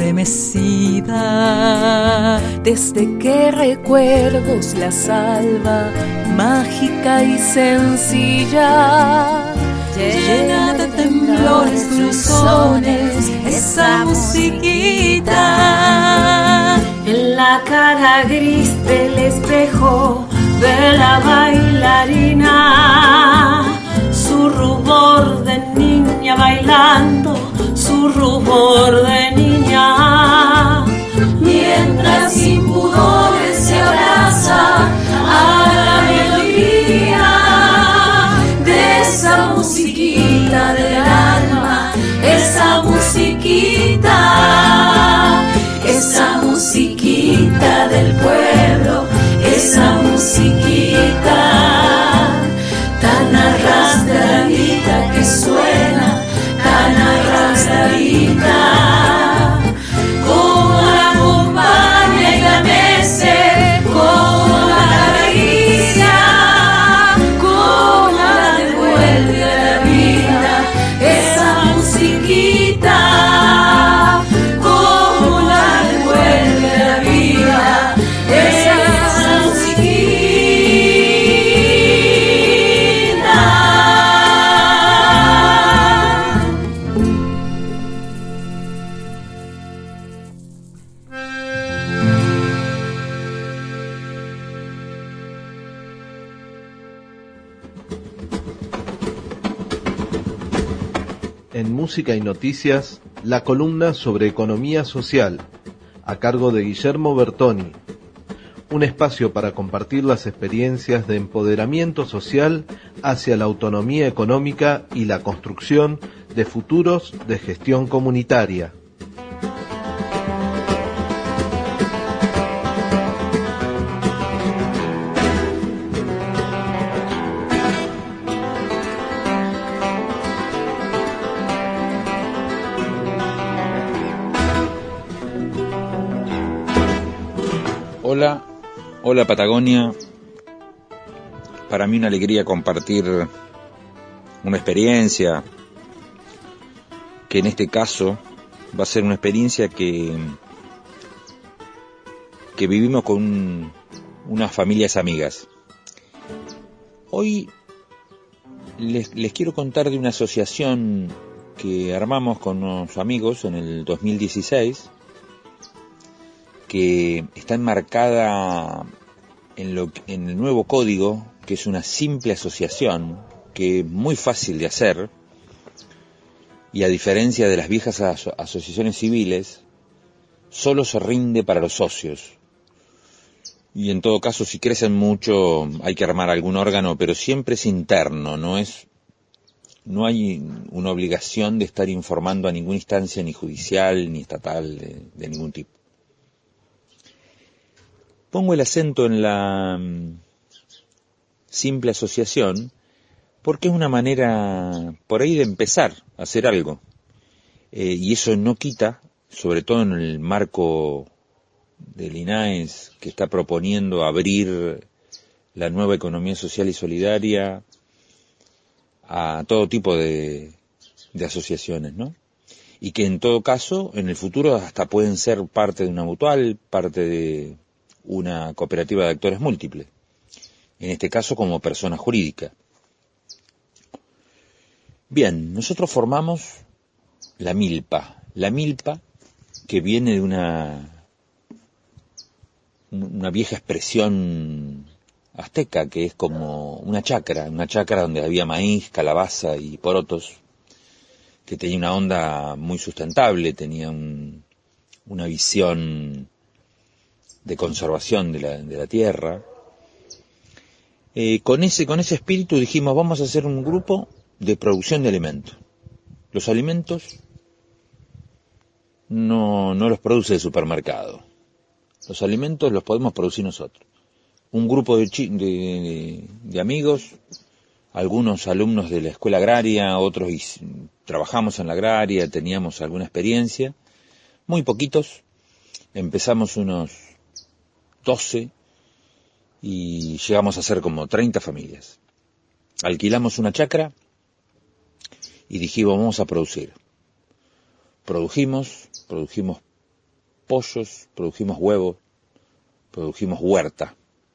estremecida. Desde que recuerdos la salva, mágica y sencilla, llena de temblores dulzones, esa musiquita. En la cara gris del espejo de la bailarina, su rubor de niña bailando, su rubor de niña, mientras sin pudores se abraza a la melodía de esa musiquita del alma, esa musiquita, esa musiquita del pueblo, esa musiquita tan arrastradita que suena, tan arrastradita, como la acompaña y la mece, como la acaricia, como la devuelve a la vida, esa musiquita. En Música y Noticias, la columna sobre economía social, a cargo de Guillermo Bertoni. Un espacio para compartir las experiencias de empoderamiento social hacia la autonomía económica y la construcción de futuros de gestión comunitaria. Hola Patagonia, para mí una alegría compartir una experiencia que en este caso va a ser una experiencia que vivimos con unas familias amigas. Hoy les quiero contar de una asociación que armamos con unos amigos en el 2016, que está enmarcada en el nuevo código, que es una simple asociación, que es muy fácil de hacer, y a diferencia de las viejas asociaciones civiles, solo se rinde para los socios. Y en todo caso, si crecen mucho, hay que armar algún órgano, pero siempre es interno, no hay una obligación de estar informando a ninguna instancia, ni judicial, ni estatal, de ningún tipo. Pongo el acento en la simple asociación, porque es una manera por ahí de empezar a hacer algo. Y eso no quita, sobre todo en el marco del INAES, que está proponiendo abrir la nueva economía social y solidaria a todo tipo de asociaciones, ¿no? Y que en todo caso, en el futuro hasta pueden ser parte de una mutual, parte de una cooperativa de actores múltiples, en este caso como persona jurídica. Bien, nosotros formamos la milpa, que viene de una vieja expresión azteca, que es como una chacra donde había maíz, calabaza y porotos, que tenía una onda muy sustentable, tenía una visión de conservación de la tierra. Con ese espíritu dijimos, vamos a hacer un grupo de producción de alimentos. Los alimentos no los produce el supermercado. Los alimentos los podemos producir nosotros. Un grupo de amigos, algunos alumnos de la escuela agraria, otros trabajamos en la agraria, teníamos alguna experiencia, muy poquitos, empezamos unos 12 y llegamos a ser como 30 familias. Alquilamos una chacra y dijimos, vamos a producir. Produjimos pollos, produjimos huevos, produjimos huerta.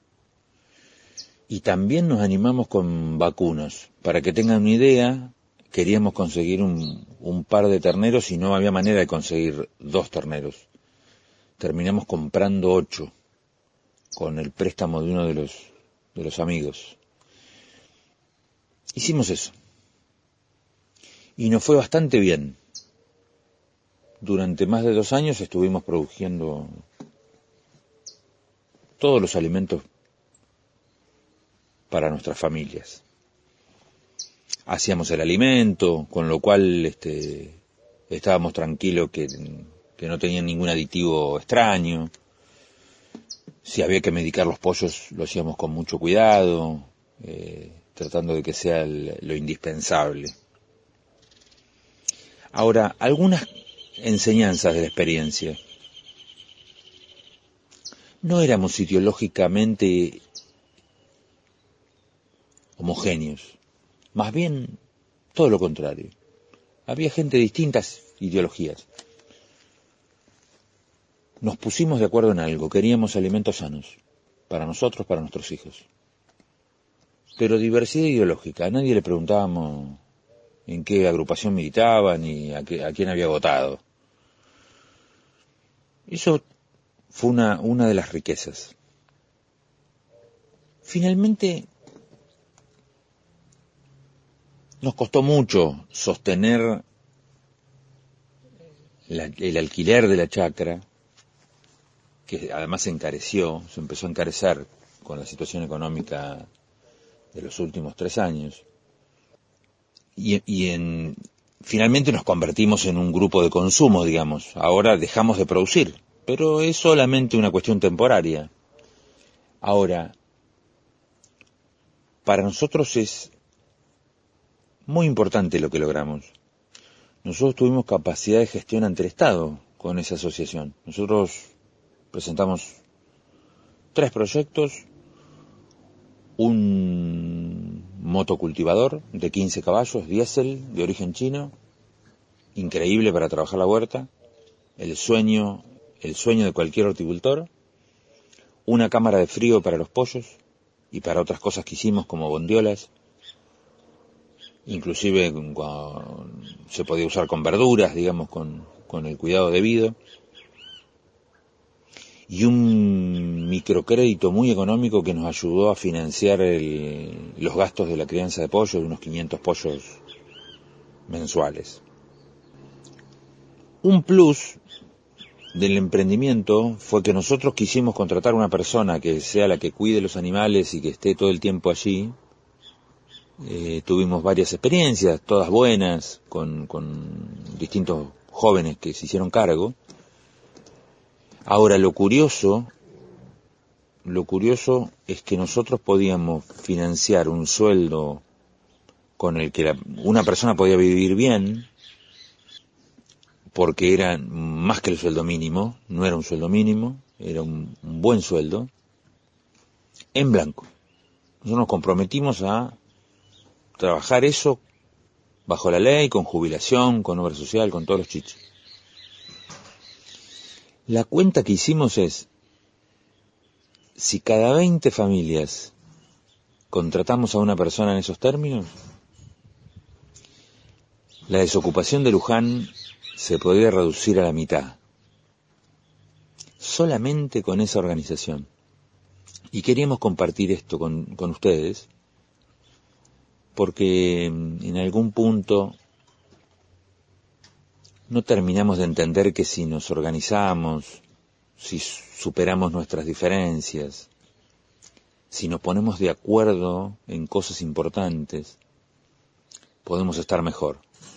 Y también nos animamos con vacunos. Para que tengan una idea, queríamos conseguir un par de terneros y no había manera de conseguir 2 terneros. Terminamos comprando 8 con el préstamo de uno de los amigos. Hicimos eso. Y nos fue bastante bien. Durante más de 2 años estuvimos produciendo todos los alimentos para nuestras familias. Hacíamos el alimento, con lo cual estábamos tranquilos que no tenían ningún aditivo extraño. Si había que medicar los pollos, lo hacíamos con mucho cuidado, tratando de que sea lo indispensable. Ahora, algunas enseñanzas de la experiencia. No éramos ideológicamente homogéneos, más bien todo lo contrario. Había gente de distintas ideologías. Nos pusimos de acuerdo en algo, queríamos alimentos sanos, para nosotros, para nuestros hijos. Pero diversidad ideológica, a nadie le preguntábamos en qué agrupación militaba ni a quién había votado. Eso fue una de las riquezas. Finalmente, nos costó mucho sostener el alquiler de la chacra, que además se empezó a encarecer con la situación económica de los últimos 3 años. Finalmente nos convertimos en un grupo de consumo, digamos. Ahora dejamos de producir, pero es solamente una cuestión temporaria. Ahora, para nosotros es muy importante lo que logramos. Nosotros tuvimos capacidad de gestión ante el Estado con esa asociación. Nosotros presentamos 3 proyectos, un motocultivador de 15 caballos, diésel, de origen chino, increíble para trabajar la huerta, el sueño de cualquier horticultor, una cámara de frío para los pollos y para otras cosas que hicimos como bondiolas, inclusive se podía usar con verduras, digamos, con el cuidado debido, y un microcrédito muy económico que nos ayudó a financiar los gastos de la crianza de pollos, de unos 500 pollos mensuales. Un plus del emprendimiento fue que nosotros quisimos contratar una persona que sea la que cuide los animales y que esté todo el tiempo allí. Tuvimos varias experiencias, todas buenas, con distintos jóvenes que se hicieron cargo. Ahora, lo curioso es que nosotros podíamos financiar un sueldo con el que una persona podía vivir bien, porque era más que el sueldo mínimo, no era un sueldo mínimo, era un buen sueldo, en blanco. Nosotros nos comprometimos a trabajar eso bajo la ley, con jubilación, con obra social, con todos los chichos. La cuenta que hicimos es, si cada 20 familias contratamos a una persona en esos términos, la desocupación de Luján se podría reducir a la mitad, solamente con esa organización. Y queríamos compartir esto con ustedes, porque en algún punto no terminamos de entender que si nos organizamos, si superamos nuestras diferencias, si nos ponemos de acuerdo en cosas importantes, podemos estar mejor.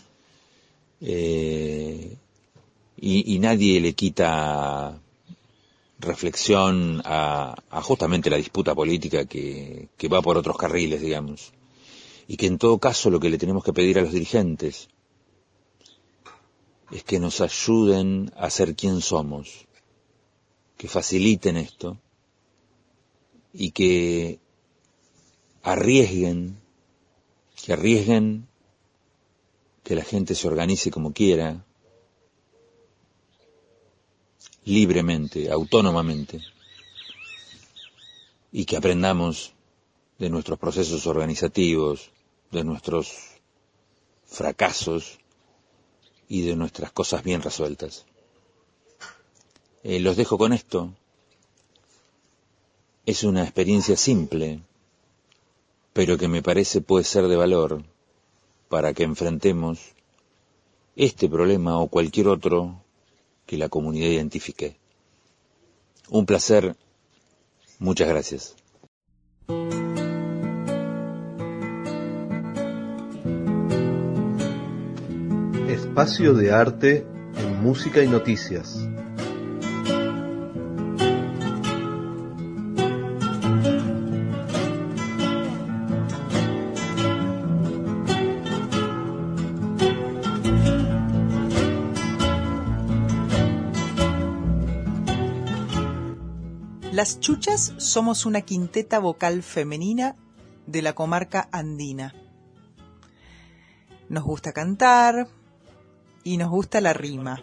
Y nadie le quita reflexión a justamente la disputa política que va por otros carriles, digamos. Y que en todo caso lo que le tenemos que pedir a los dirigentes es que nos ayuden a ser quien somos, que faciliten esto y que arriesguen que la gente se organice como quiera, libremente, autónomamente, y que aprendamos de nuestros procesos organizativos, de nuestros fracasos y de nuestras cosas bien resueltas. Los dejo con esto. Es una experiencia simple, pero que me parece puede ser de valor para que enfrentemos este problema o cualquier otro que la comunidad identifique. Un placer. Muchas gracias. Espacio de arte en música y noticias. Las Chuchas somos una quinteta vocal femenina de la comarca andina. Nos gusta cantar y nos gusta la rima.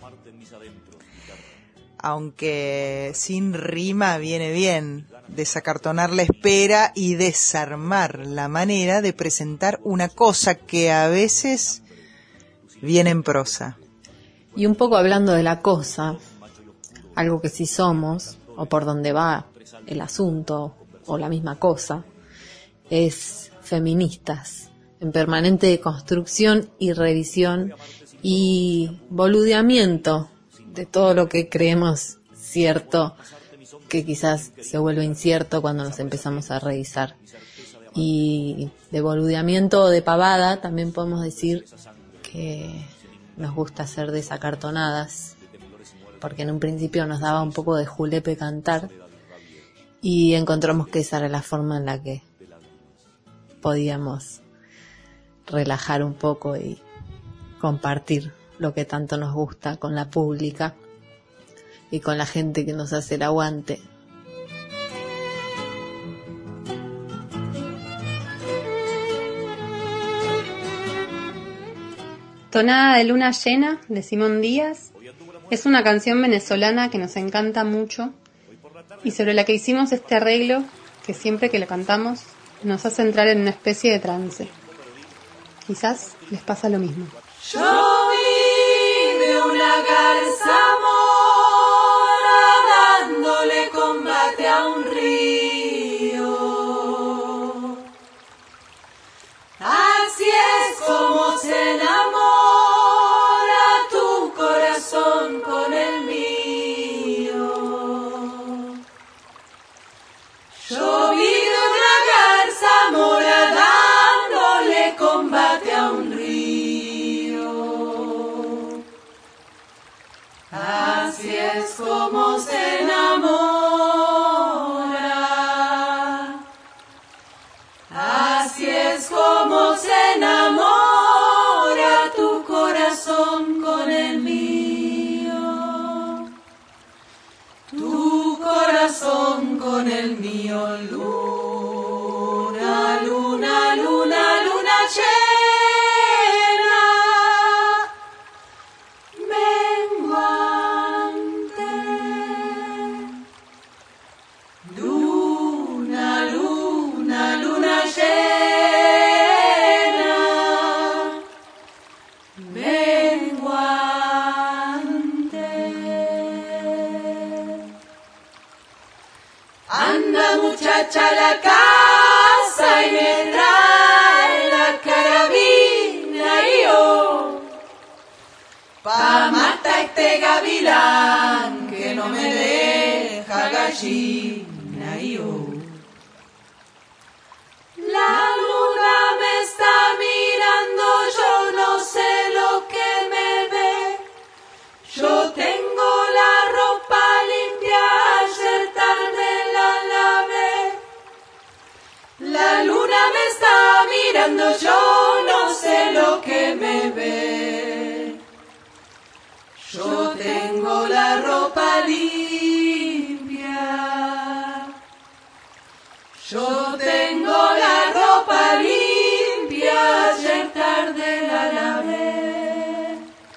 Aunque sin rima viene bien, desacartonar la espera y desarmar la manera de presentar una cosa que a veces viene en prosa. Y un poco hablando de la cosa, algo que sí somos, o por donde va el asunto, o la misma cosa, es feministas, en permanente construcción y revisión y boludeamiento de todo lo que creemos cierto, que quizás se vuelve incierto cuando nos empezamos a revisar. Y de boludeamiento o de pavada también podemos decir que nos gusta ser desacartonadas, porque en un principio nos daba un poco de julepe cantar y encontramos que esa era la forma en la que podíamos relajar un poco y compartir lo que tanto nos gusta con la pública y con la gente que nos hace el aguante. Tonada de luna llena, de Simón Díaz, es una canción venezolana que nos encanta mucho y sobre la que hicimos este arreglo que siempre que lo cantamos nos hace entrar en una especie de trance. Quizás les pasa lo mismo. Yo vi de una garza mora dándole combate a un río. Así es como se enamora tu corazón con el mío. Yo vi de una garza mora dándole combate a un río. Así es como se enamora. Así es como se enamora tu corazón con el mío. Tu corazón con el mío. Luna, luna, luna, luna llena, menguante. Luna, luna, luna llena, menguante. Anda muchacha a la casa y me trae la carabina y yo pa' matar este gavilán que no me deja gallina y yo. La luna me está mirando, yo no sé lo que me ve. Yo tengo la ropa limpia, ayer tarde la lavé. La luna me está mirando, yo no sé lo que me ve. Yo tengo la ropa limpia. Yo tengo la ropa limpia, ayer tarde la lavé.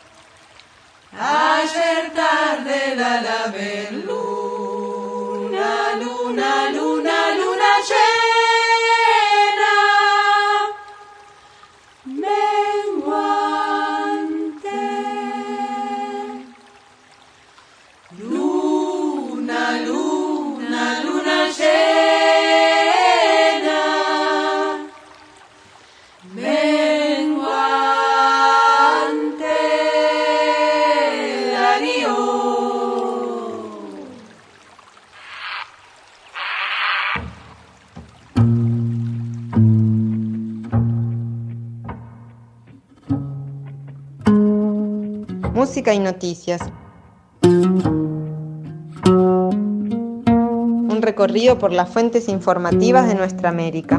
Ayer tarde la lavé. Luna, luna, luna, luna llena, menguante. Luna, luna, luna llena, menguante. Darío. Música y noticias. Un recorrido por las fuentes informativas de nuestra América.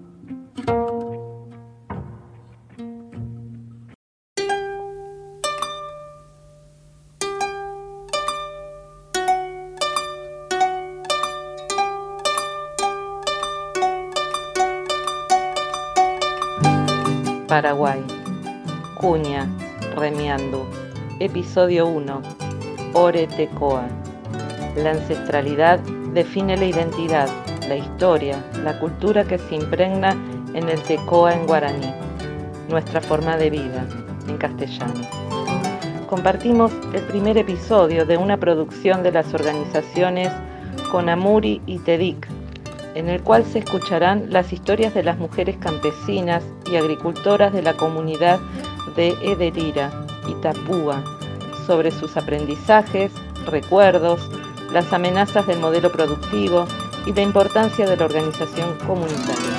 Paraguay. Cuña, Remiandu. Episodio 1. Ore Tecoa. La ancestralidad define la identidad, la historia, la cultura que se impregna en el Tecoa en guaraní, nuestra forma de vida en castellano. Compartimos el primer episodio de una producción de las organizaciones Conamuri y TEDIC, en el cual se escucharán las historias de las mujeres campesinas y agricultoras de la comunidad de Ederira, Itapúa, sobre sus aprendizajes, recuerdos, las amenazas del modelo productivo y la importancia de la organización comunitaria.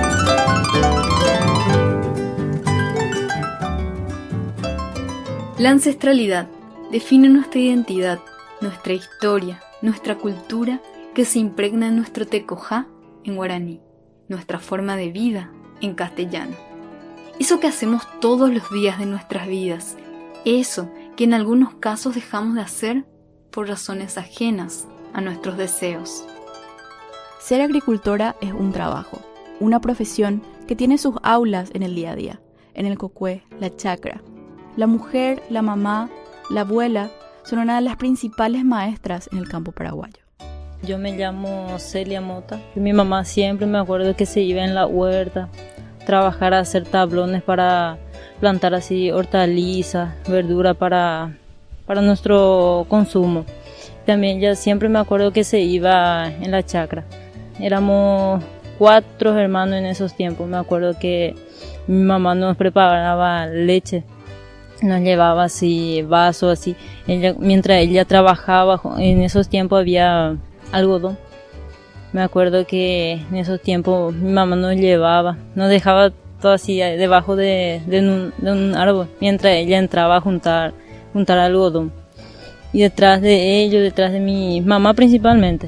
La ancestralidad define nuestra identidad, nuestra historia, nuestra cultura que se impregna en nuestro tecojá en guaraní, nuestra forma de vida en castellano. Eso que hacemos todos los días de nuestras vidas, eso que en algunos casos dejamos de hacer por razones ajenas a nuestros deseos. Ser agricultora es un trabajo, una profesión que tiene sus aulas en el día a día, en el cocué, la chacra. La mujer, la mamá, la abuela son una de las principales maestras en el campo paraguayo. Yo me llamo Celia Mota y mi mamá siempre me acuerdo que se iba en la huerta trabajar a hacer tablones para plantar así hortalizas, verdura para nuestro consumo. También ya siempre me acuerdo que se iba en la chacra. Éramos 4 hermanos en esos tiempos. Me acuerdo que mi mamá nos preparaba leche, nos llevaba así vasos así. Mientras ella trabajaba, en esos tiempos había algodón. Me acuerdo que en esos tiempos mi mamá nos llevaba, nos dejaba todo así debajo de un árbol, mientras ella entraba a juntar algodón. Y detrás de ellos, detrás de mi mamá principalmente.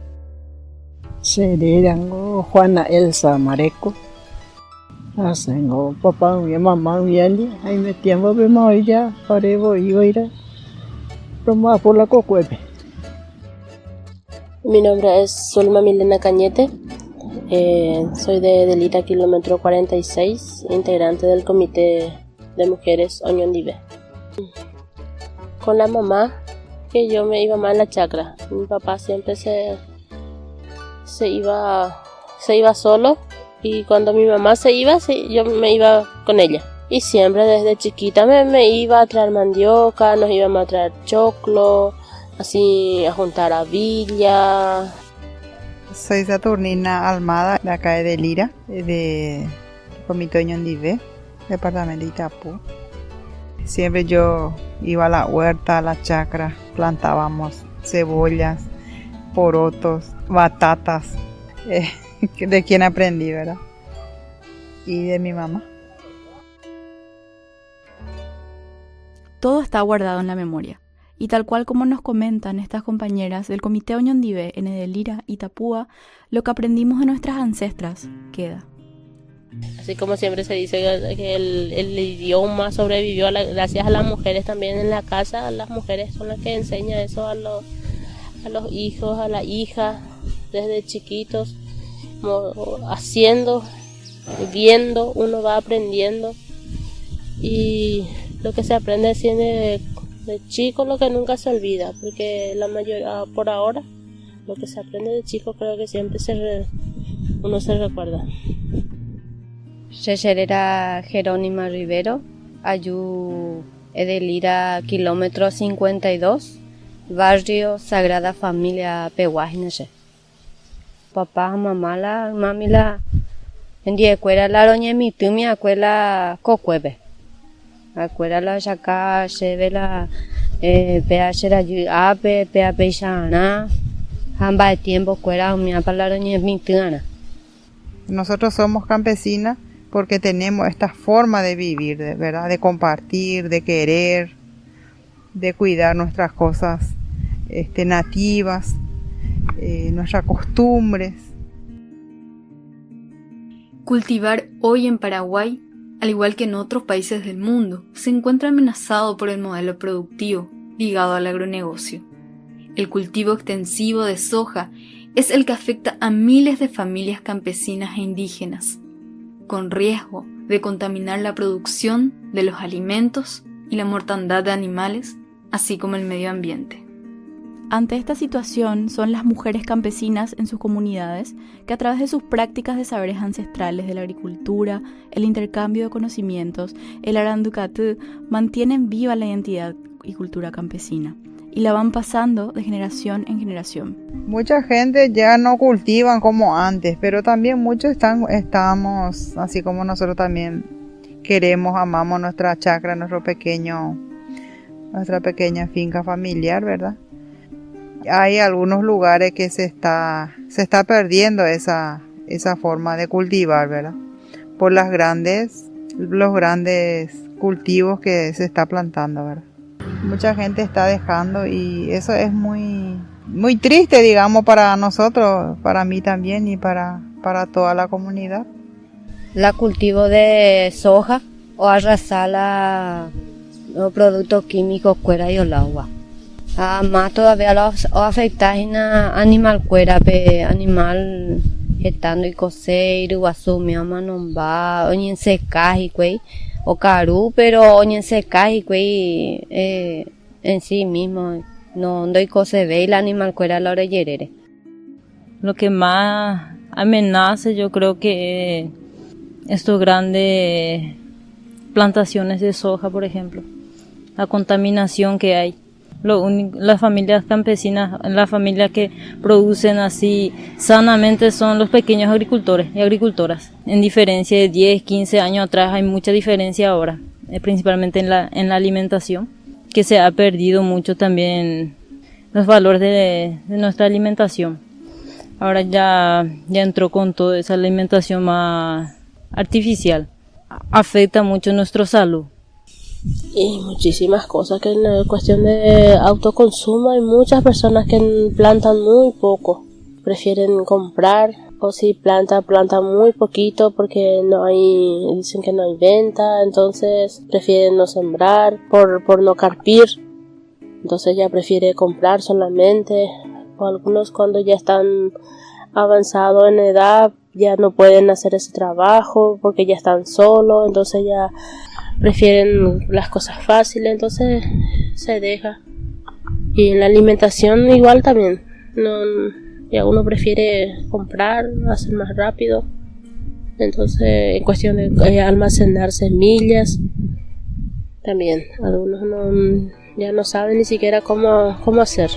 Sererango Juana Elsa Mareco. Hacengo papá mi mamá mi ali, ahí me tiempo vemos ella, parebo iba a ir a por la cocuepe. Mi nombre es Zulma Milena Cañete, soy de Delira kilómetro 46, integrante del comité de mujeres Oñondive. Con la mamá, que yo me iba más en la chacra. Mi papá siempre se iba solo, y cuando mi mamá se iba, yo me iba con ella. Y siempre desde chiquita me iba a traer mandioca, nos íbamos a traer choclo, así a juntar a villa. Soy Saturnina Almada, de acá de Delira, de Comité Oñondive, departamento de Itapú. Siempre yo iba a la huerta, a la chacra, plantábamos cebollas, porotos, batatas, de quien aprendí, ¿verdad? Y de mi mamá. Todo está guardado en la memoria. Y tal cual como nos comentan estas compañeras del Comité Oñondive en Delira y Itapúa, lo que aprendimos de nuestras ancestras queda. Así como siempre se dice que el idioma sobrevivió gracias a las mujeres también en la casa. Las mujeres son las que enseñan eso a los hijos, a las hijas, desde chiquitos, haciendo, viendo, uno va aprendiendo. Y lo que se aprende así de chico, lo que nunca se olvida, porque la mayoría, por ahora, lo que se aprende de chico creo que siempre uno se recuerda. Era Jerónima Rivero, Ayú Edelira kilómetro 52, barrio Sagrada Familia Pehuajinache. Papá, mamá, mami en día escuela la roña mi tumi escuela cocuebe. Escuela la chaca se ve la PH la ape PH shana hamba de tiempo escuela mi para la roña mi tuna. Nosotros somos campesinas porque tenemos esta forma de vivir, ¿verdad? De compartir, de querer, de cuidar nuestras cosas nativas, nuestras costumbres. Cultivar hoy en Paraguay, al igual que en otros países del mundo, se encuentra amenazado por el modelo productivo ligado al agronegocio. El cultivo extensivo de soja es el que afecta a miles de familias campesinas e indígenas, con riesgo de contaminar la producción de los alimentos y la mortandad de animales, así como el medio ambiente. Ante esta situación son las mujeres campesinas en sus comunidades que a través de sus prácticas de saberes ancestrales de la agricultura, el intercambio de conocimientos, el aranducatú, mantienen viva la identidad y cultura campesina y la van pasando de generación en generación. Mucha gente ya no cultivan como antes, pero también muchos estamos, así como nosotros también queremos, amamos nuestra chacra, nuestra pequeña finca familiar, ¿verdad? Hay algunos lugares que se está perdiendo esa forma de cultivar, ¿verdad? Por los grandes cultivos que se está plantando, ¿verdad? Mucha gente está dejando y eso es muy, muy triste, digamos, para nosotros, para mí también y para toda la comunidad. La cultivo de soja o arrasar los productos químicos fuera y el agua. Más todavía lo afecta en animal cuera, animal estando y coseiro, asumi, amanomba, oñen secaje, güey, o caru, pero oñen secaje, güey, en sí mismo, no doy cose ve el animal cuera la orellerere. Lo que más amenaza yo creo que estos grandes plantaciones de soja, por ejemplo, la contaminación que hay. Las familias campesinas, las familias que producen así sanamente son los pequeños agricultores y agricultoras. En diferencia de 10, 15 años atrás hay mucha diferencia ahora, principalmente en la alimentación, que se ha perdido mucho también los valores de nuestra alimentación. Ahora ya entró con toda esa alimentación más artificial. Afecta mucho nuestra salud. Y muchísimas cosas, que en cuestión de autoconsumo hay muchas personas que plantan muy poco, prefieren comprar, o si plantan muy poquito porque dicen que no hay venta, entonces prefieren no sembrar por no carpir, entonces ya prefiere comprar solamente. O algunos cuando ya están avanzados en edad ya no pueden hacer ese trabajo porque ya están solos, entonces ya prefieren las cosas fáciles, entonces se deja. Y en la alimentación igual también, ya uno prefiere comprar, hacer más rápido, entonces en cuestión de almacenar semillas también algunos ya no saben ni siquiera cómo hacer.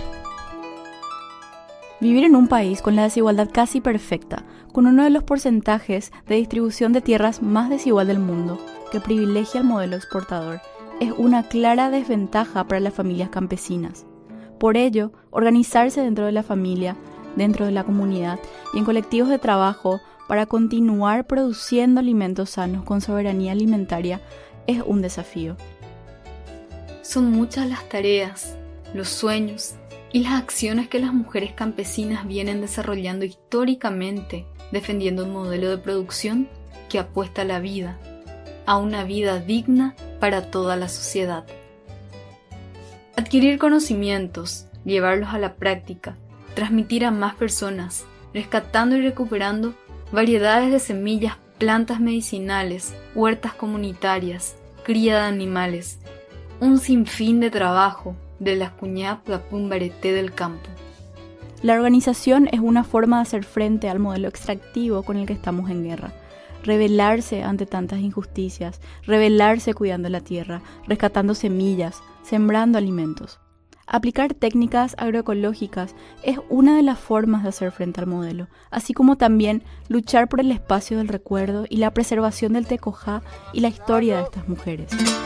Vivir en un país con la desigualdad casi perfecta, con uno de los porcentajes de distribución de tierras más desigual del mundo, que privilegia el modelo exportador, es una clara desventaja para las familias campesinas. Por ello, organizarse dentro de la familia, dentro de la comunidad y en colectivos de trabajo para continuar produciendo alimentos sanos con soberanía alimentaria es un desafío. Son muchas las tareas, los sueños y las acciones que las mujeres campesinas vienen desarrollando históricamente, defendiendo un modelo de producción que apuesta a la vida, a una vida digna para toda la sociedad. Adquirir conocimientos, llevarlos a la práctica, transmitir a más personas, rescatando y recuperando variedades de semillas, plantas medicinales, huertas comunitarias, cría de animales, un sinfín de trabajo de la cuñap la pumbareté del campo. La organización es una forma de hacer frente al modelo extractivo con el que estamos en guerra. Rebelarse ante tantas injusticias, rebelarse cuidando la tierra, rescatando semillas, sembrando alimentos. Aplicar técnicas agroecológicas es una de las formas de hacer frente al modelo, así como también luchar por el espacio del recuerdo y la preservación del tecojá y la historia de estas mujeres.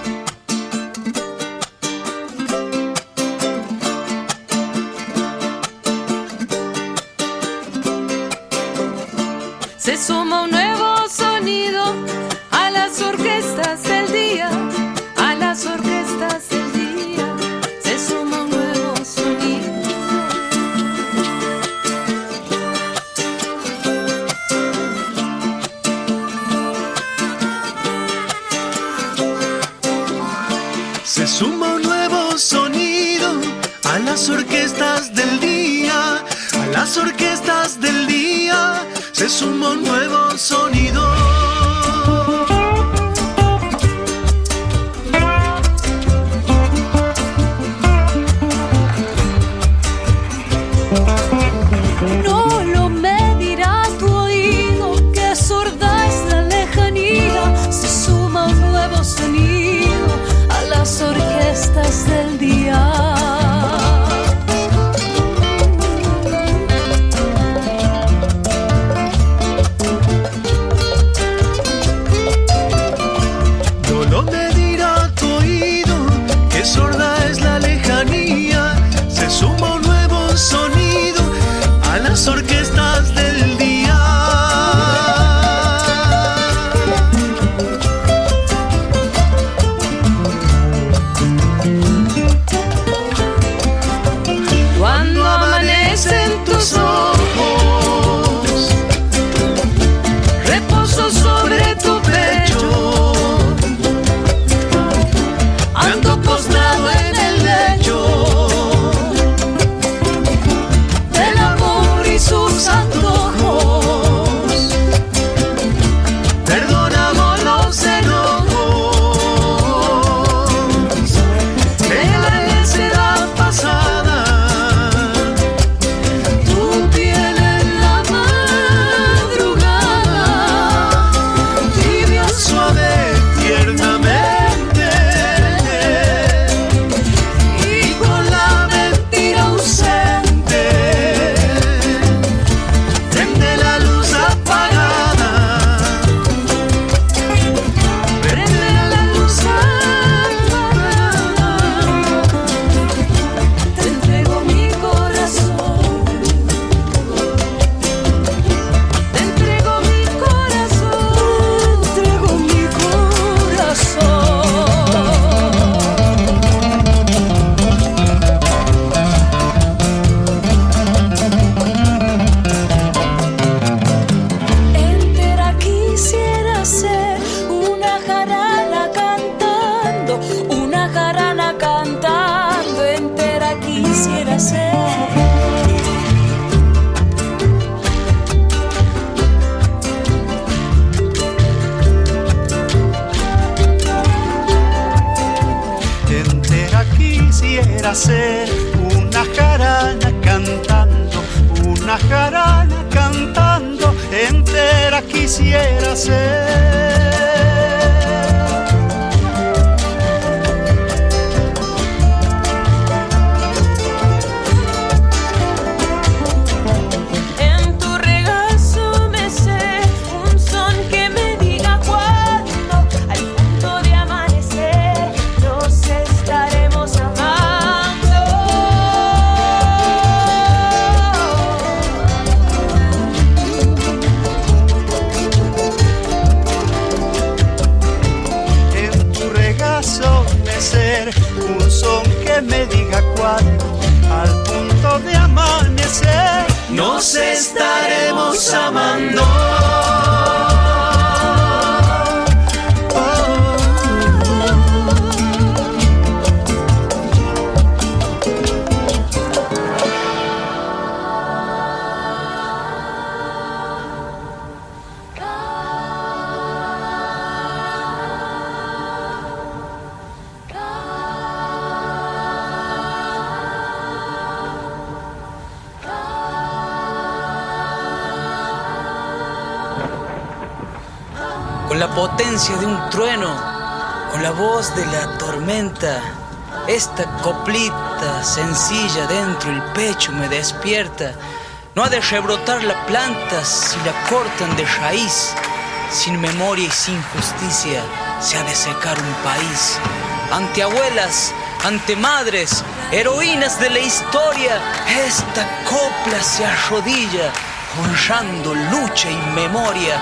Se suma un nuevo sonido a las orquestas del día, a las orquestas del día. Se suma un nuevo sonido. Se suma un nuevo sonido a las orquestas del día, a las orquestas del día. Se suma un nuevo sonido. No lo medirá tu oído, que sorda es la lejanía. Se suma un nuevo sonido a las orquestas del día. Orquestas del día. Cuando amanecen tus ojos, reposo sobre tu pecho, ando postrado en el lecho del amor y su quisiera ser. Entera quisiera ser una jarana cantando, una jarana cantando, entera quisiera ser. Un son que me diga cuándo, al punto de amanecer, nos estaremos amando. Con la potencia de un trueno, con la voz de la tormenta, esta coplita sencilla dentro el pecho me despierta. No ha de rebrotar la planta si la cortan de raíz. Sin memoria y sin justicia se ha de secar un país. Ante abuelas, ante madres, heroínas de la historia, esta copla se arrodilla, honrando lucha y memoria.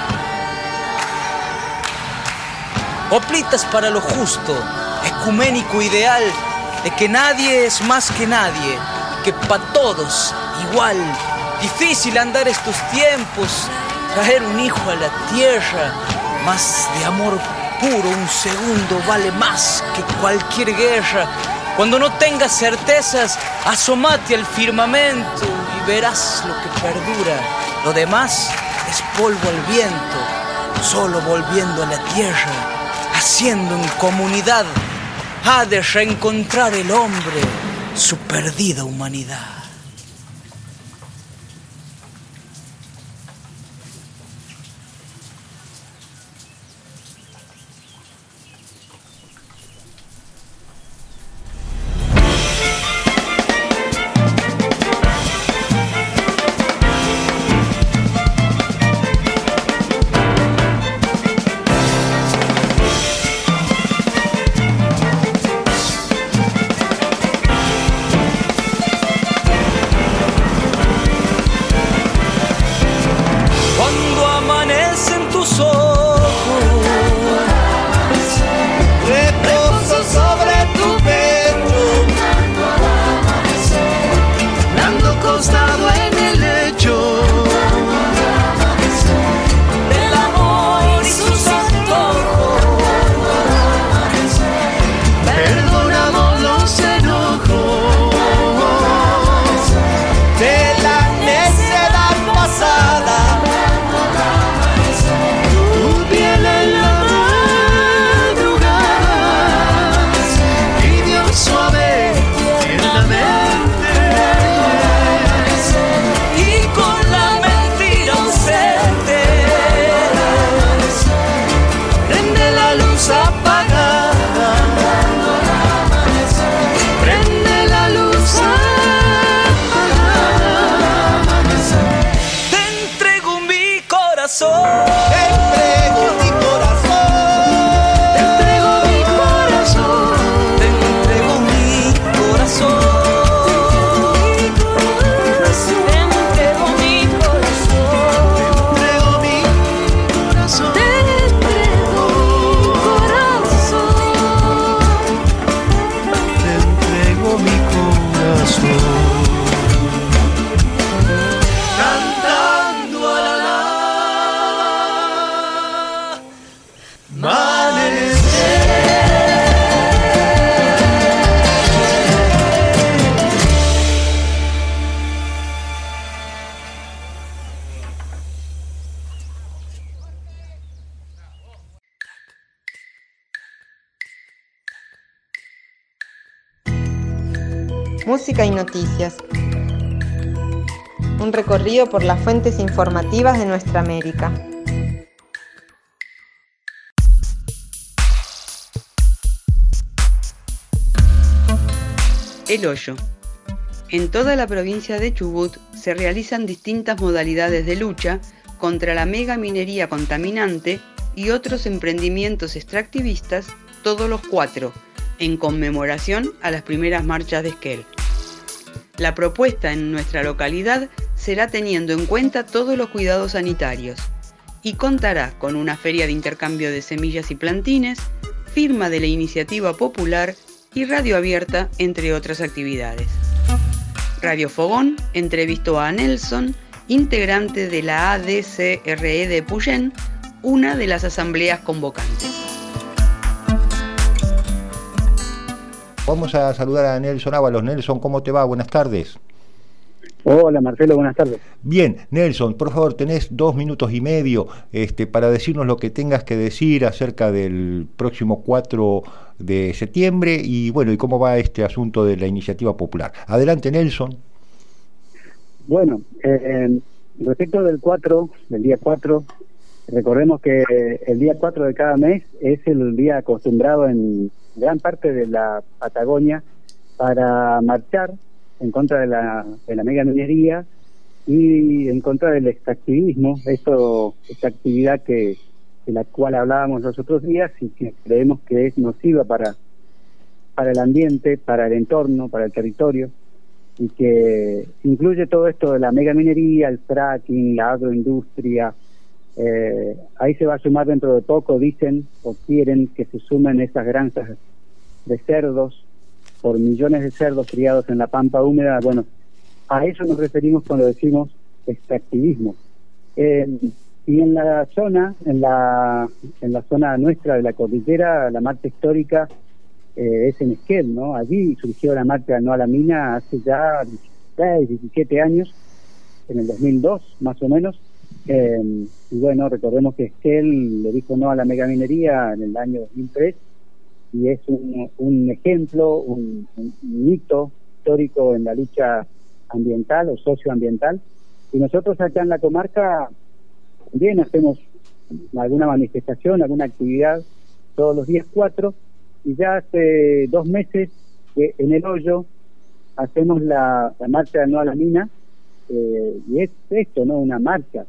Coplitas para lo justo, ecuménico ideal, de que nadie es más que nadie, que pa' todos igual. Difícil andar estos tiempos, traer un hijo a la tierra, más de amor puro un segundo vale más que cualquier guerra. Cuando no tengas certezas, asómate al firmamento y verás lo que perdura. Lo demás es polvo al viento, solo volviendo a la tierra. Haciendo en comunidad, ha de reencontrar el hombre su perdida humanidad. Música y noticias. Un recorrido por las fuentes informativas de nuestra América. El Hoyo. En toda la provincia de Chubut se realizan distintas modalidades de lucha contra la megaminería contaminante y otros emprendimientos extractivistas todos los 4, en conmemoración a las primeras marchas de Esquel. La propuesta en nuestra localidad será teniendo en cuenta todos los cuidados sanitarios y contará con una feria de intercambio de semillas y plantines, firma de la iniciativa popular y radio abierta, entre otras actividades. Radio Fogón entrevistó a Nelson, integrante de la ADCRE de Puyén, una de las asambleas convocantes. Vamos a saludar a Nelson Ábalos. Nelson, ¿cómo te va? Buenas tardes. Hola Marcelo, buenas tardes. Bien, Nelson, por favor, tenés 2 minutos y medio para decirnos lo que tengas que decir acerca del próximo 4 de septiembre y bueno, y cómo va este asunto de la iniciativa popular. Adelante, Nelson. Bueno, respecto del día 4, recordemos que el día 4 de cada mes es el día acostumbrado en gran parte de la Patagonia para marchar en contra de la megaminería y en contra del extractivismo, esta actividad de la cual hablábamos los otros días y que creemos que es nociva para el ambiente, para el entorno, para el territorio, y que incluye todo esto de la megaminería, el fracking, la agroindustria. Ahí se va a sumar dentro de poco, dicen o quieren que se sumen esas granjas de cerdos, por millones de cerdos criados en la pampa húmeda. Bueno, a eso nos referimos cuando decimos extractivismo. Y en la zona nuestra de la cordillera, la marcha histórica es en Esquel, ¿no? Allí surgió la marcha No a la Mina hace ya 16, 17 años, en el 2002 más o menos. Y bueno, recordemos que Esquel le dijo no a la megaminería en el año 2003 y es un ejemplo, un hito histórico en la lucha ambiental o socioambiental. Y nosotros acá en la comarca también hacemos alguna manifestación, alguna actividad todos los días 4, y ya hace 2 meses que en El Hoyo hacemos la marcha No a la Mina, y es esto, ¿no? Una marcha.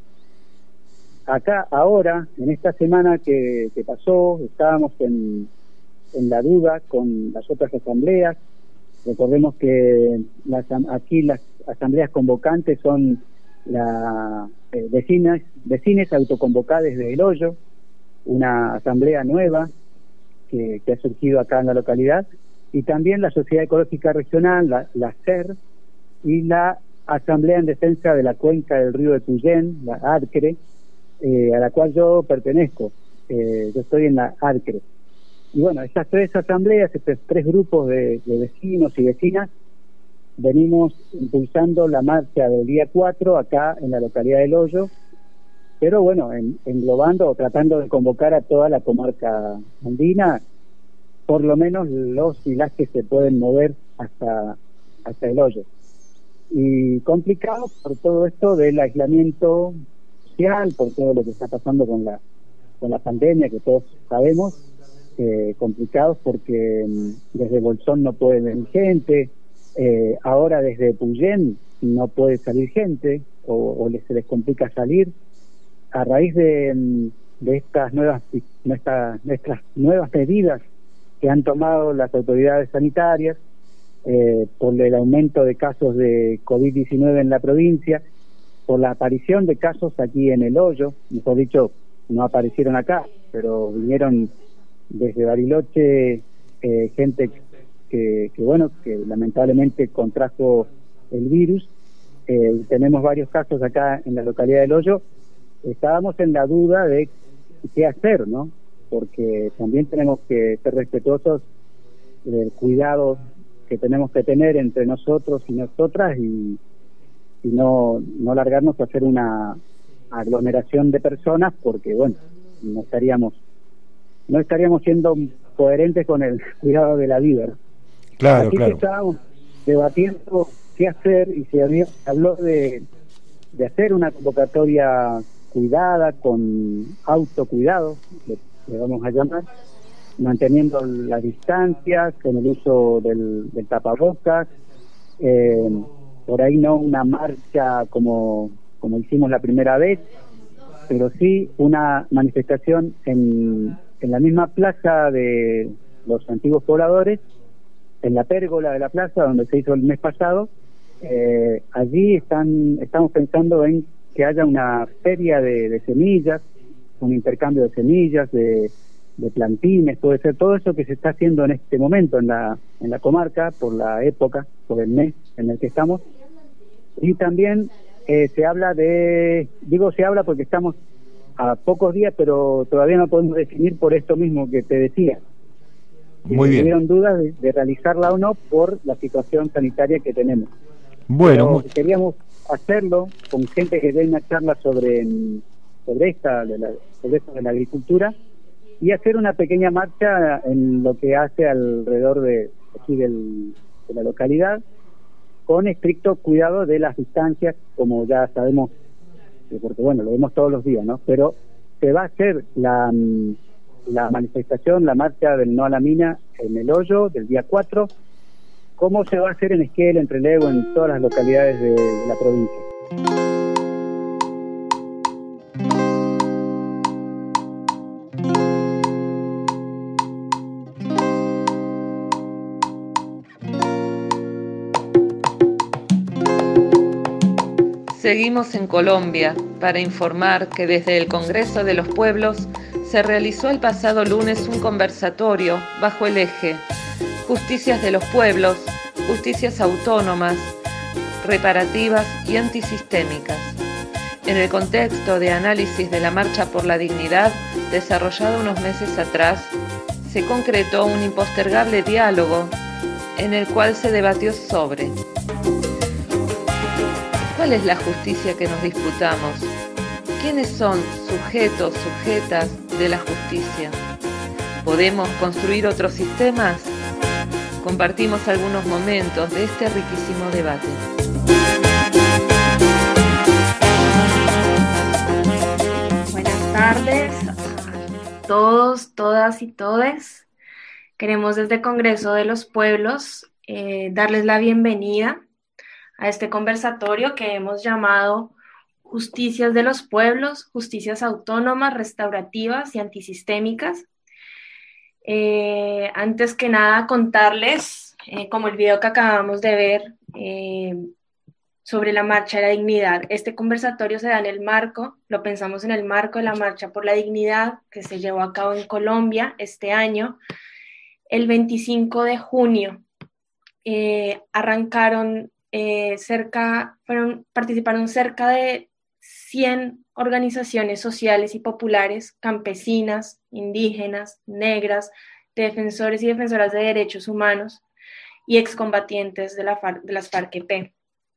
Acá ahora, en esta semana que pasó, estábamos en la duda con las otras asambleas. Recordemos que aquí las asambleas convocantes son las vecinas autoconvocadas de El Hoyo, una asamblea nueva que ha surgido acá en la localidad, y también la Sociedad Ecológica Regional, la SER, y la Asamblea en Defensa de la Cuenca del Río de Puyén, la ARCRE, a la cual yo pertenezco. Yo estoy en la ARCRE. Y bueno, estas 3 asambleas, estos 3 grupos de vecinos y vecinas, venimos impulsando la marcha del día 4 acá en la localidad del Hoyo, pero bueno, englobando o tratando de convocar a toda la comarca andina, por lo menos los y las que se pueden mover hasta el Hoyo. Y complicado por todo esto del aislamiento social, por todo lo que está pasando con la pandemia, que todos sabemos, complicados porque desde Bolsón no puede venir gente, ahora desde Puyén no puede salir gente o se les complica salir a raíz de estas nuevas medidas que han tomado las autoridades sanitarias por el aumento de casos de COVID-19 en la provincia, por la aparición de casos aquí en El Hoyo. Mejor dicho, no aparecieron acá, pero vinieron desde Bariloche gente que lamentablemente contrajo el virus. Tenemos varios casos acá en la localidad del Hoyo. Estábamos en la duda de qué hacer, ¿no? Porque también tenemos que ser respetuosos del cuidado que tenemos que tener entre nosotros y nosotras y no largarnos a hacer una aglomeración de personas, porque bueno, no estaríamos siendo coherentes con el cuidado de la vida, ¿no? Claro, Así claro. que debatiendo qué hacer y se habló de hacer una convocatoria cuidada, con autocuidado, le vamos a llamar, manteniendo las distancias, con el uso del tapabocas, por ahí no una marcha como hicimos la primera vez, pero sí una manifestación en la misma plaza de los antiguos pobladores, en la pérgola de la plaza donde se hizo el mes pasado. Allí estamos pensando en que haya una feria de semillas, un intercambio de semillas, de plantines, puede ser todo eso que se está haciendo en este momento en la comarca, por la época, por el mes en el que estamos. Y también se habla se habla porque estamos a pocos días, pero todavía no podemos definir por esto mismo que te decía. Muy bien. Tuvieron dudas de realizarla o no por la situación sanitaria que tenemos. Bueno, queríamos hacerlo con gente que dé una charla sobre esto de la agricultura, y hacer una pequeña marcha en lo que hace alrededor de aquí de la localidad, con estricto cuidado de las distancias, como ya sabemos, porque bueno, lo vemos todos los días, ¿no? Pero se va a hacer la manifestación, la marcha del No a la Mina en El Hoyo del día 4, como se va a hacer en Esquel, en Trelew, en todas las localidades de la provincia. Seguimos en Colombia para informar que desde el Congreso de los Pueblos se realizó el pasado lunes un conversatorio bajo el eje Justicias de los Pueblos, Justicias Autónomas, Reparativas y Antisistémicas. En el contexto de análisis de la Marcha por la Dignidad desarrollado unos meses atrás, se concretó un impostergable diálogo en el cual se debatió sobre: ¿cuál es la justicia que nos disputamos? ¿Quiénes son sujetos, sujetas de la justicia? ¿Podemos construir otros sistemas? Compartimos algunos momentos de este riquísimo debate. Buenas tardes a todos, todas y todes. Queremos desde Congreso de los Pueblos darles la bienvenida a este conversatorio que hemos llamado Justicias de los Pueblos, Justicias Autónomas, Restaurativas y Antisistémicas. Antes que nada contarles, como el video que acabamos de ver, sobre la Marcha de la Dignidad. Este conversatorio se da en el marco, lo pensamos en el marco de la Marcha por la Dignidad que se llevó a cabo en Colombia este año, el 25 de junio. Participaron cerca de 100 organizaciones sociales y populares, campesinas, indígenas, negras, defensores y defensoras de derechos humanos y excombatientes de las FARC-EP.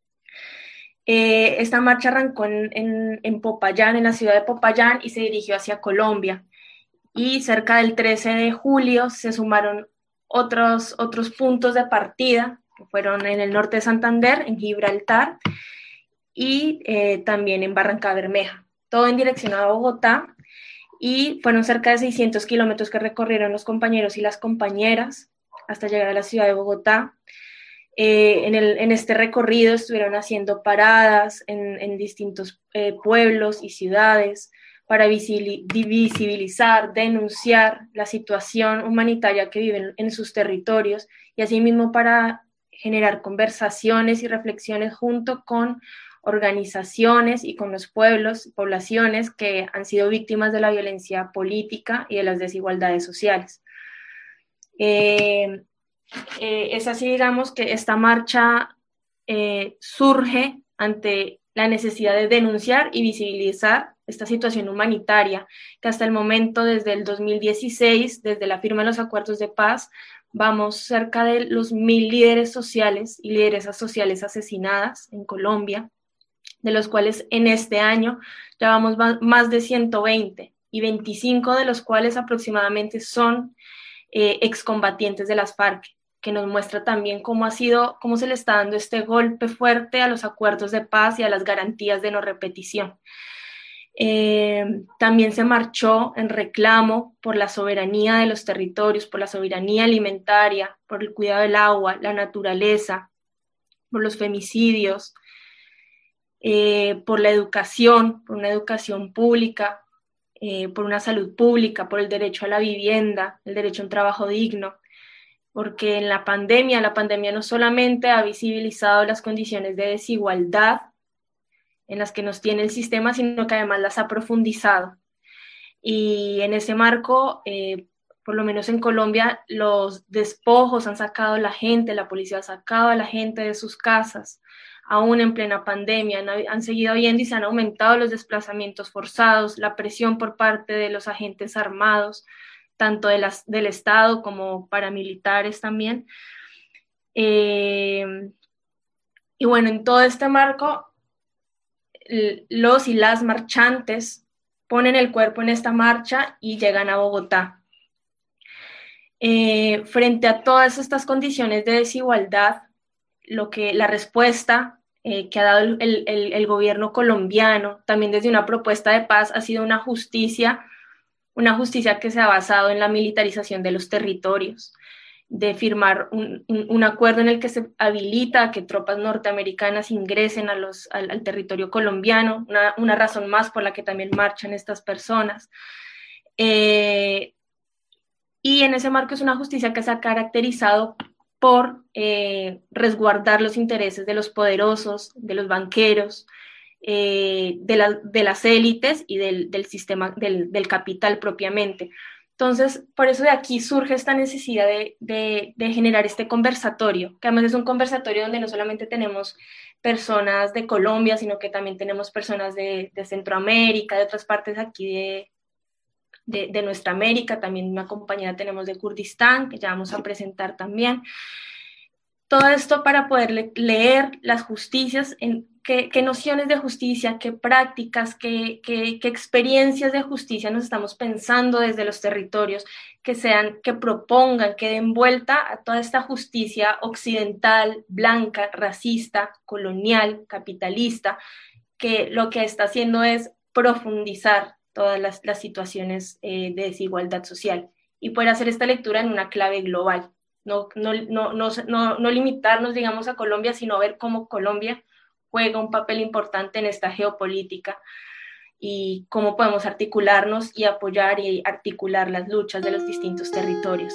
Esta marcha arrancó en Popayán, en la ciudad de Popayán, y se dirigió hacia Colombia. Y cerca del 13 de julio se sumaron otros puntos de partida, que fueron en el norte de Santander, en Gibraltar, y también en Barranca Bermeja, todo en dirección a Bogotá, y fueron cerca de 600 kilómetros que recorrieron los compañeros y las compañeras hasta llegar a la ciudad de Bogotá. En este recorrido estuvieron haciendo paradas en distintos pueblos y ciudades para visibilizar, denunciar la situación humanitaria que viven en sus territorios, y asimismo para generar conversaciones y reflexiones junto con organizaciones y con los pueblos y poblaciones que han sido víctimas de la violencia política y de las desigualdades sociales. Es así, digamos, que esta marcha surge ante la necesidad de denunciar y visibilizar esta situación humanitaria que hasta el momento, desde el 2016, desde la firma de los acuerdos de paz, vamos cerca de los 1000 líderes sociales y lideresas sociales asesinadas en Colombia, de los cuales en este año ya vamos más de 120, y 25 de los cuales aproximadamente son excombatientes de las FARC. que nos muestra también cómo se le está dando este golpe fuerte a los acuerdos de paz y a las garantías de no repetición. También se marchó en reclamo por la soberanía de los territorios, por la soberanía alimentaria, por el cuidado del agua, la naturaleza, por los femicidios, por la educación, por una educación pública, por una salud pública, por el derecho a la vivienda, el derecho a un trabajo digno, porque en la pandemia no solamente ha visibilizado las condiciones de desigualdad en las que nos tiene el sistema, sino que además las ha profundizado. Y en ese marco, por lo menos en Colombia, los despojos han sacado a la gente, la policía ha sacado a la gente de sus casas, aún en plena pandemia, han seguido habiendo y se han aumentado los desplazamientos forzados, la presión por parte de los agentes armados, tanto del Estado como paramilitares también. Y bueno, en todo este marco, los y las marchantes ponen el cuerpo en esta marcha y llegan a Bogotá. Frente a todas estas condiciones de desigualdad, la respuesta que ha dado el gobierno colombiano, también desde una propuesta de paz, ha sido una justicia que se ha basado en la militarización de los territorios, de firmar un acuerdo en el que se habilita a que tropas norteamericanas ingresen al territorio colombiano, una razón más por la que también marchan estas personas. Y en ese marco es una justicia que se ha caracterizado por resguardar los intereses de los poderosos, de los banqueros, de las élites y del sistema, del capital propiamente. Entonces, por eso de aquí surge esta necesidad de generar este conversatorio, que además es un conversatorio donde no solamente tenemos personas de Colombia, sino que también tenemos personas de Centroamérica, de otras partes aquí de nuestra América, también una compañera tenemos de Kurdistán, que ya vamos a presentar también. Todo esto para poder leer las justicias, qué nociones de justicia, qué prácticas, qué experiencias de justicia nos estamos pensando desde los territorios, que propongan, que den vuelta a toda esta justicia occidental, blanca, racista, colonial, capitalista, que lo que está haciendo es profundizar todas las situaciones de desigualdad social y poder hacer esta lectura en una clave global. No limitarnos, digamos, a Colombia, sino ver cómo Colombia juega un papel importante en esta geopolítica y cómo podemos articularnos y apoyar y articular las luchas de los distintos territorios.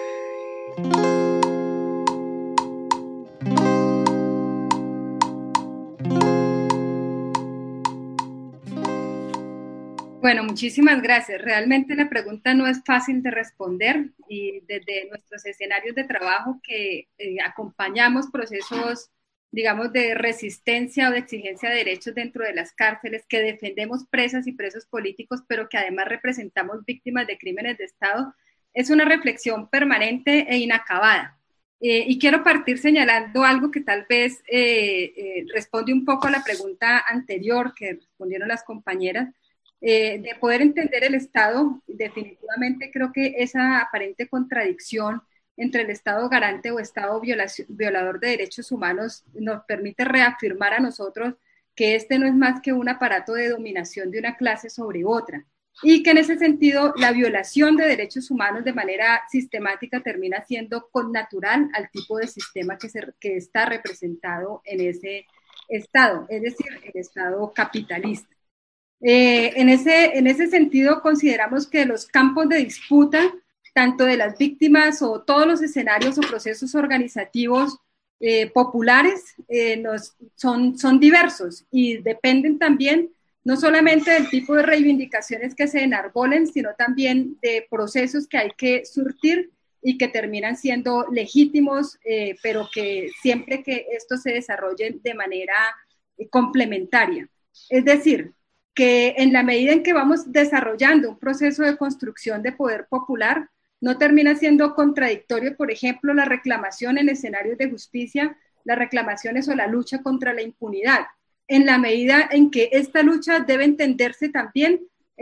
Bueno, muchísimas gracias. Realmente la pregunta no es fácil de responder y desde nuestros escenarios de trabajo que acompañamos procesos, digamos, de resistencia o de exigencia de derechos dentro de las cárceles, que defendemos presas y presos políticos, pero que además representamos víctimas de crímenes de Estado, es una reflexión permanente e inacabada. Y quiero partir señalando algo que tal vez responde un poco a la pregunta anterior que respondieron las compañeras, de poder entender el Estado. Definitivamente creo que esa aparente contradicción entre el Estado garante o Estado violador de derechos humanos nos permite reafirmar a nosotros que este no es más que un aparato de dominación de una clase sobre otra, y que en ese sentido la violación de derechos humanos de manera sistemática termina siendo connatural al tipo de sistema que está representado en ese Estado, es decir, el Estado capitalista. En ese sentido, consideramos que los campos de disputa, tanto de las víctimas o todos los escenarios o procesos organizativos populares, son diversos y dependen también no solamente del tipo de reivindicaciones que se enarbolen, sino también de procesos que hay que surtir y que terminan siendo legítimos, pero que siempre que estos se desarrollen de manera complementaria. Es decir, que en la medida en que vamos desarrollando un proceso de construcción de poder popular, no termina siendo contradictorio, por ejemplo, la reclamación en escenarios de justicia, las reclamaciones o la lucha contra la impunidad, en la medida en que esta lucha debe entenderse también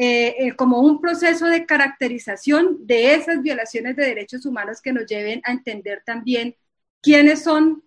como un proceso de caracterización de esas violaciones de derechos humanos que nos lleven a entender también quiénes son,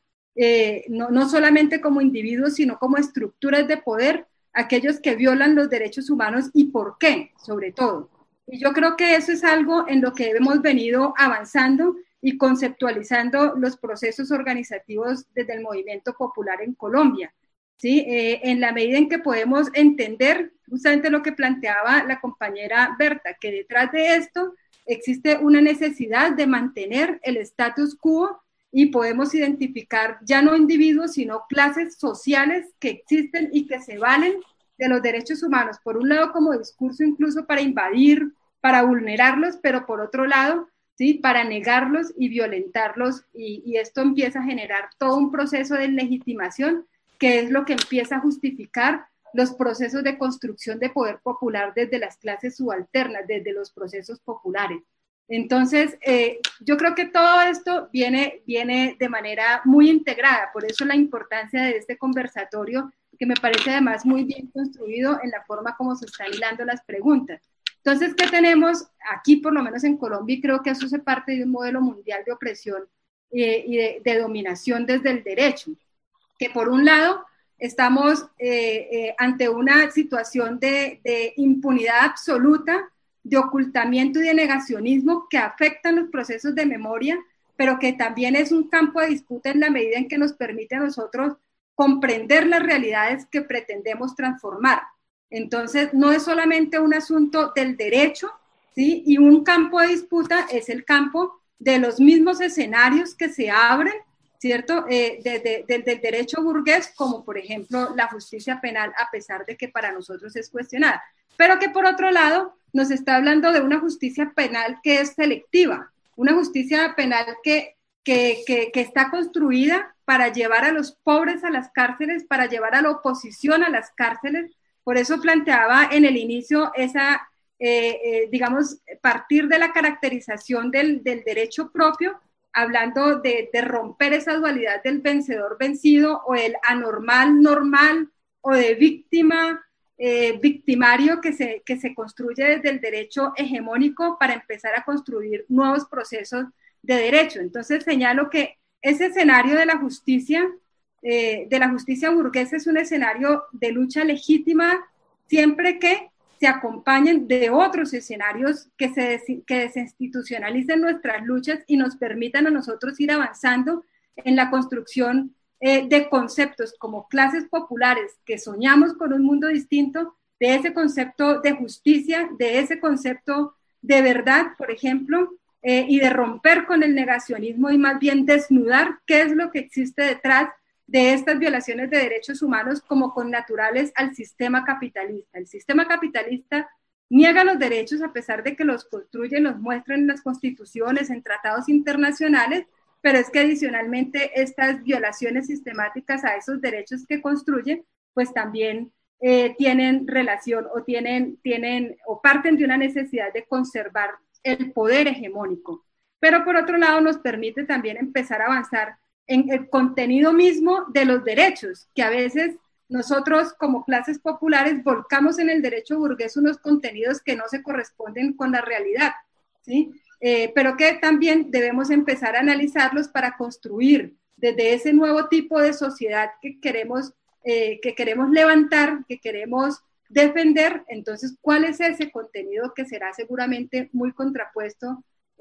no solamente como individuos, sino como estructuras de poder, aquellos que violan los derechos humanos y por qué, sobre todo. Y yo creo que eso es algo en lo que hemos venido avanzando y conceptualizando los procesos organizativos desde el movimiento popular en Colombia. ¿Sí? En la medida en que podemos entender justamente lo que planteaba la compañera Berta, que detrás de esto existe una necesidad de mantener el status quo y podemos identificar ya no individuos, sino clases sociales que existen y que se valen de los derechos humanos, por un lado como discurso incluso para invadir, para vulnerarlos, pero por otro lado, ¿sí? Para negarlos y violentarlos, y esto empieza a generar todo un proceso de legitimación que es lo que empieza a justificar los procesos de construcción de poder popular desde las clases subalternas, desde los procesos populares. Entonces, yo creo que todo esto viene de manera muy integrada, por eso la importancia de este conversatorio, que me parece además muy bien construido en la forma como se están hilando las preguntas. Entonces, ¿qué tenemos aquí, por lo menos en Colombia? Y creo que eso hace parte de un modelo mundial de opresión y de dominación desde el derecho. Que por un lado estamos ante una situación de impunidad absoluta, de ocultamiento y de negacionismo que afectan los procesos de memoria, pero que también es un campo de disputa en la medida en que nos permite a nosotros comprender las realidades que pretendemos transformar. Entonces, no es solamente un asunto del derecho, ¿sí? Y un campo de disputa es el campo de los mismos escenarios que se abren, ¿cierto? Del derecho burgués, como por ejemplo la justicia penal, a pesar de que para nosotros es cuestionada, pero que por otro lado nos está hablando de una justicia penal que es selectiva, una justicia penal que está construida para llevar a los pobres a las cárceles, para llevar a la oposición a las cárceles. Por eso planteaba en el inicio esa, digamos, partir de la caracterización del derecho propio, hablando de romper esa dualidad del vencedor-vencido o el anormal-normal o de víctima-victimario que se construye desde el derecho hegemónico para empezar a construir nuevos procesos de derecho. Entonces señalo que ese escenario de la justicia burguesa es un escenario de lucha legítima siempre que se acompañen de otros escenarios que desinstitucionalicen nuestras luchas y nos permitan a nosotros ir avanzando en la construcción de conceptos como clases populares que soñamos con un mundo distinto, de ese concepto de justicia, de ese concepto de verdad, por ejemplo, y de romper con el negacionismo y más bien desnudar qué es lo que existe detrás de estas violaciones de derechos humanos como connaturales al sistema capitalista. El sistema capitalista niega los derechos a pesar de que los construye, los muestra en las constituciones, en tratados internacionales, pero es que adicionalmente estas violaciones sistemáticas a esos derechos que construye, pues también tienen relación o tienen o parten de una necesidad de conservar el poder hegemónico. Pero por otro lado nos permite también empezar a avanzar en el contenido mismo de los derechos, que a veces nosotros como clases populares volcamos en el derecho burgués unos contenidos que no se corresponden con la realidad, ¿sí? Pero que también debemos empezar a analizarlos para construir desde ese nuevo tipo de sociedad que queremos levantar, que queremos defender. Entonces, ¿cuál es ese contenido que será seguramente muy contrapuesto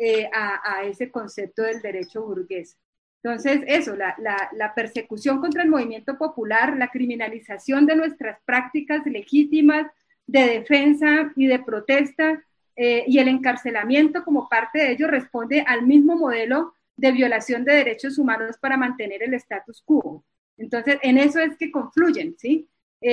a ese concepto del derecho burgués? Entonces, eso, la persecución contra el movimiento popular, la criminalización de nuestras prácticas legítimas de defensa y de protesta y el encarcelamiento como parte de ello responde al mismo modelo de violación de derechos humanos para mantener el status quo. Entonces, en eso es que confluyen, ¿sí?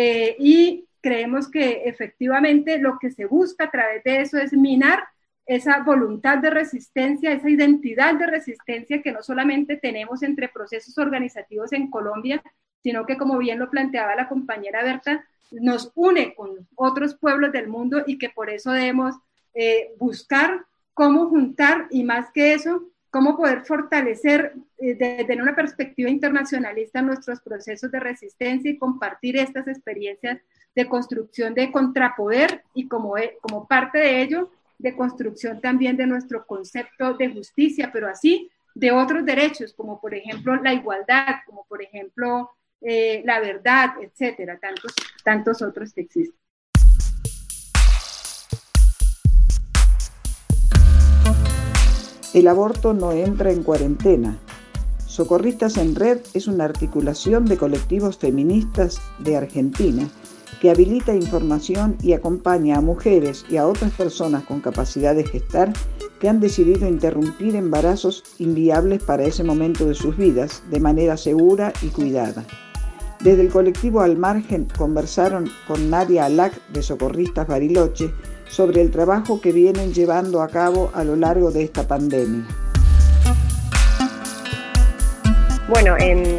Y creemos que efectivamente lo que se busca a través de eso es minar esa voluntad de resistencia, esa identidad de resistencia que no solamente tenemos entre procesos organizativos en Colombia, sino que, como bien lo planteaba la compañera Berta, nos une con otros pueblos del mundo y que por eso debemos buscar cómo juntar y más que eso, cómo poder fortalecer desde una perspectiva internacionalista nuestros procesos de resistencia y compartir estas experiencias de construcción de contrapoder y como parte de ello, de construcción también de nuestro concepto de justicia, pero así de otros derechos, como por ejemplo la igualdad, como por ejemplo la verdad, etcétera, tantos otros que existen. El aborto no entra en cuarentena. Socorristas en Red es una articulación de colectivos feministas de Argentina que habilita información y acompaña a mujeres y a otras personas con capacidad de gestar que han decidido interrumpir embarazos inviables para ese momento de sus vidas de manera segura y cuidada. Desde el colectivo Al Margen conversaron con Nadia Alac de Socorristas Bariloche sobre el trabajo que vienen llevando a cabo a lo largo de esta pandemia. Bueno,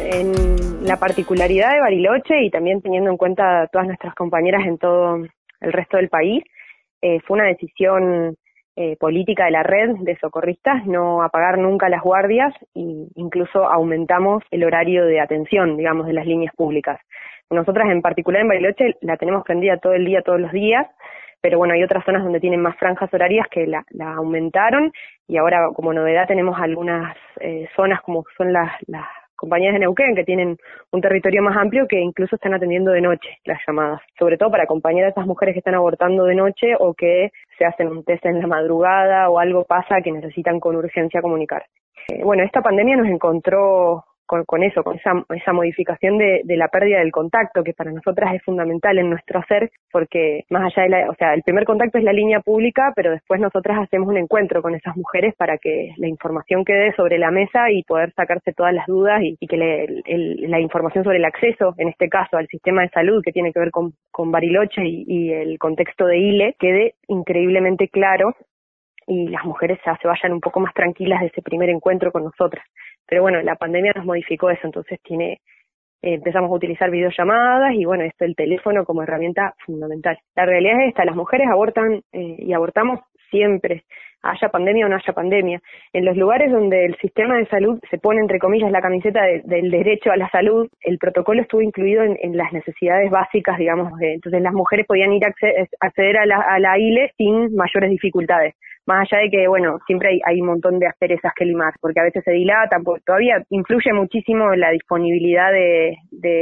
en la particularidad de Bariloche y también teniendo en cuenta a todas nuestras compañeras en todo el resto del país, fue una decisión política de la red de socorristas no apagar nunca las guardias e incluso aumentamos el horario de atención, digamos, de las líneas públicas. Nosotras en particular en Bariloche la tenemos prendida todo el día, todos los días, pero bueno, hay otras zonas donde tienen más franjas horarias que la aumentaron y ahora como novedad tenemos algunas zonas como son las compañías de Neuquén que tienen un territorio más amplio que incluso están atendiendo de noche las llamadas, sobre todo para acompañar a esas mujeres que están abortando de noche o que se hacen un test en la madrugada o algo pasa que necesitan con urgencia comunicar. Bueno, esta pandemia nos encontró con esa modificación de la pérdida del contacto, que para nosotras es fundamental en nuestro hacer, porque más allá de el primer contacto es la línea pública, pero después nosotras hacemos un encuentro con esas mujeres para que la información quede sobre la mesa y poder sacarse todas las dudas y que la información sobre el acceso, en este caso, al sistema de salud que tiene que ver con Bariloche y el contexto de ILE, quede increíblemente claro y las mujeres ya se vayan un poco más tranquilas de ese primer encuentro con nosotras. Pero bueno, la pandemia nos modificó eso, entonces empezamos a utilizar videollamadas y bueno, el teléfono como herramienta fundamental. La realidad es esta, las mujeres abortan y abortamos siempre, haya pandemia o no haya pandemia. En los lugares donde el sistema de salud se pone entre comillas la camiseta del derecho a la salud, el protocolo estuvo incluido en las necesidades básicas, digamos, entonces las mujeres podían ir a acceder a la ILE sin mayores dificultades. Más allá de que, bueno, siempre hay un montón de asperezas que limar, porque a veces se dilatan, porque todavía influye muchísimo la disponibilidad de